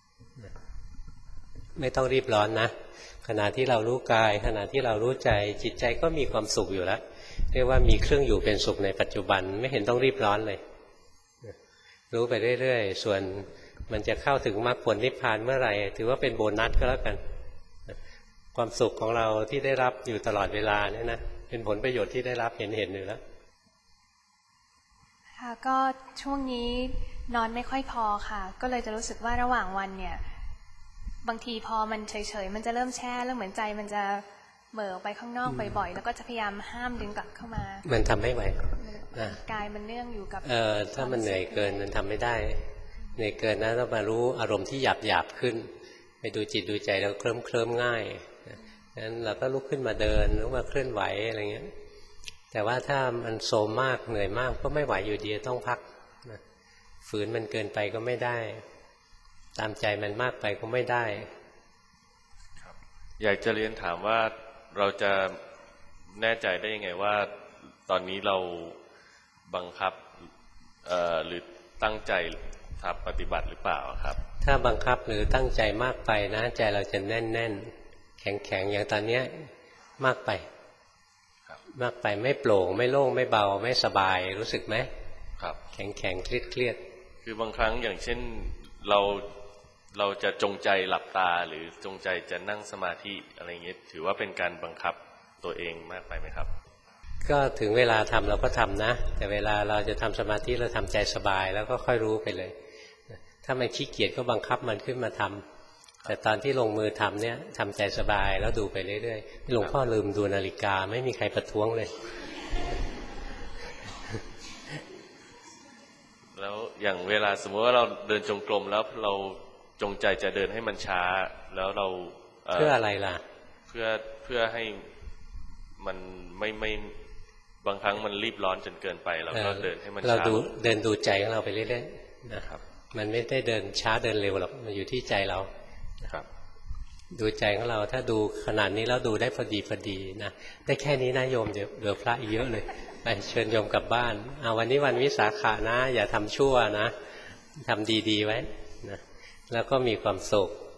ไม่ต้องรีบร้อนนะขณะที่เรารู้กายขณะที่เรารู้ใจจิตใจก็มีความสุขอยู่แล้วเรียกว่ามีเครื่องอยู่เป็นสุขในปัจจุบันไม่เห็นต้องรีบร้อนเลยรู้ไปเรื่อยๆส่วนมันจะเข้าถึงมรรคผลนิพพานเมื่อไหร่ถือว่าเป็นโบนัสก็แล้วกันความสุขของเราที่ได้รับอยู่ตลอดเวลาเนี่ยนะเป็นผลประโยชน์ที่ได้รับเห็นเห็นอยู่แล้วค่ะก็ช่วงนี้นอนไม่ค่อยพอค่ะก็เลยจะรู้สึกว่าระหว่างวันเนี่ยบางทีพอมันเฉยๆมันจะเริ่มแช่แล้วเหมือนใจมันจะเหม่อออกไปข้างนอกบ่อยๆแล้วก็จะพยายามห้ามดึงกลับเข้ามามันทำไม่ไหวกายมันเนื่องอยู่กับเออถ้ามันเหนื่อยเกินมันทำไม่ได้เหนื่อยเกินนะต้องมารู้อารมณ์ที่หยาบหยาบขึ้นไปดูจิตดูใจแล้วเคลิ้มเคลิ้มง่ายงั้นเราก็ลุกขึ้นมาเดินลุกมาเคลื่อนไหวอะไรเงี้ยแต่ว่าถ้ามันโทรมมากเหนื่อยมากก็ไม่ไหวอยู่ดีต้องพักฝืนมันเกินไปก็ไม่ได้ตามใจมันมากไปก็ไม่ได้ครับอยากจะเรียนถามว่าเราจะแน่ใจได้ยังไงว่าตอนนี้เราบังคับหรือตั้งใจทำปฏิบัติหรือเปล่าครับถ้าบังคับหรือตั้งใจมากไปนะใจเราจะแน่นแน่นแข็งแข็งอย่างตอนนี้มากไปมากไปไม่โปร่งไม่โล่งไม่เบาไม่สบายรู้สึกไหมครับแข็งแข็งเครียดเครียดคือบางครั้งอย่างเช่นเราเราจะจงใจหลับตาหรือจงใจจะนั่งสมาธิอะไรเงี้ยถือว่าเป็นการบังคับตัวเองมากไปไหมครับก็ถึงเวลาทำเราก็ทำนะแต่เวลาเราจะทำสมาธิเราทำใจสบายแล้วก็ค่อยรู้ไปเลยถ้ามันขี้เกียจก็บังคับมันขึ้นมาทำแต่ตอนที่ลงมือทำเนี่ยทำใจสบายแล้วดูไปเรื่อยๆหลวงพ่อลืมดูนาฬิกาไม่มีใครประท้วงเลยแล้วอย่างเวลาสมมติว่าเราเดินจงกรมแล้วเราจงใจจะเดินให้มันช้าแล้วเราเพื่ออะไรล่ะเพื่อเพื่อให้มันไม่ไม่บางครั้งมันรีบร้อนจนเกินไปเราก็เดินให้มันช้าเราดูเดินดูใจของเราไปเรื่อยๆนะครับมันไม่ได้เดินช้าเดินเร็วหรอกมันอยู่ที่ใจเราครับดูใจของเราถ้าดูขนาดนี้แล้วดูได้พอดีพอดีนะได้แค่นี้นะโยมเดี๋ยวเหลือพระอีกเยอะเลยไปเชิญโยมกลับบ้านเอาวันนี้วันวิสาขะนะอย่าทำชั่วนะทำดีๆไว้นะแล้วก็มีความสุข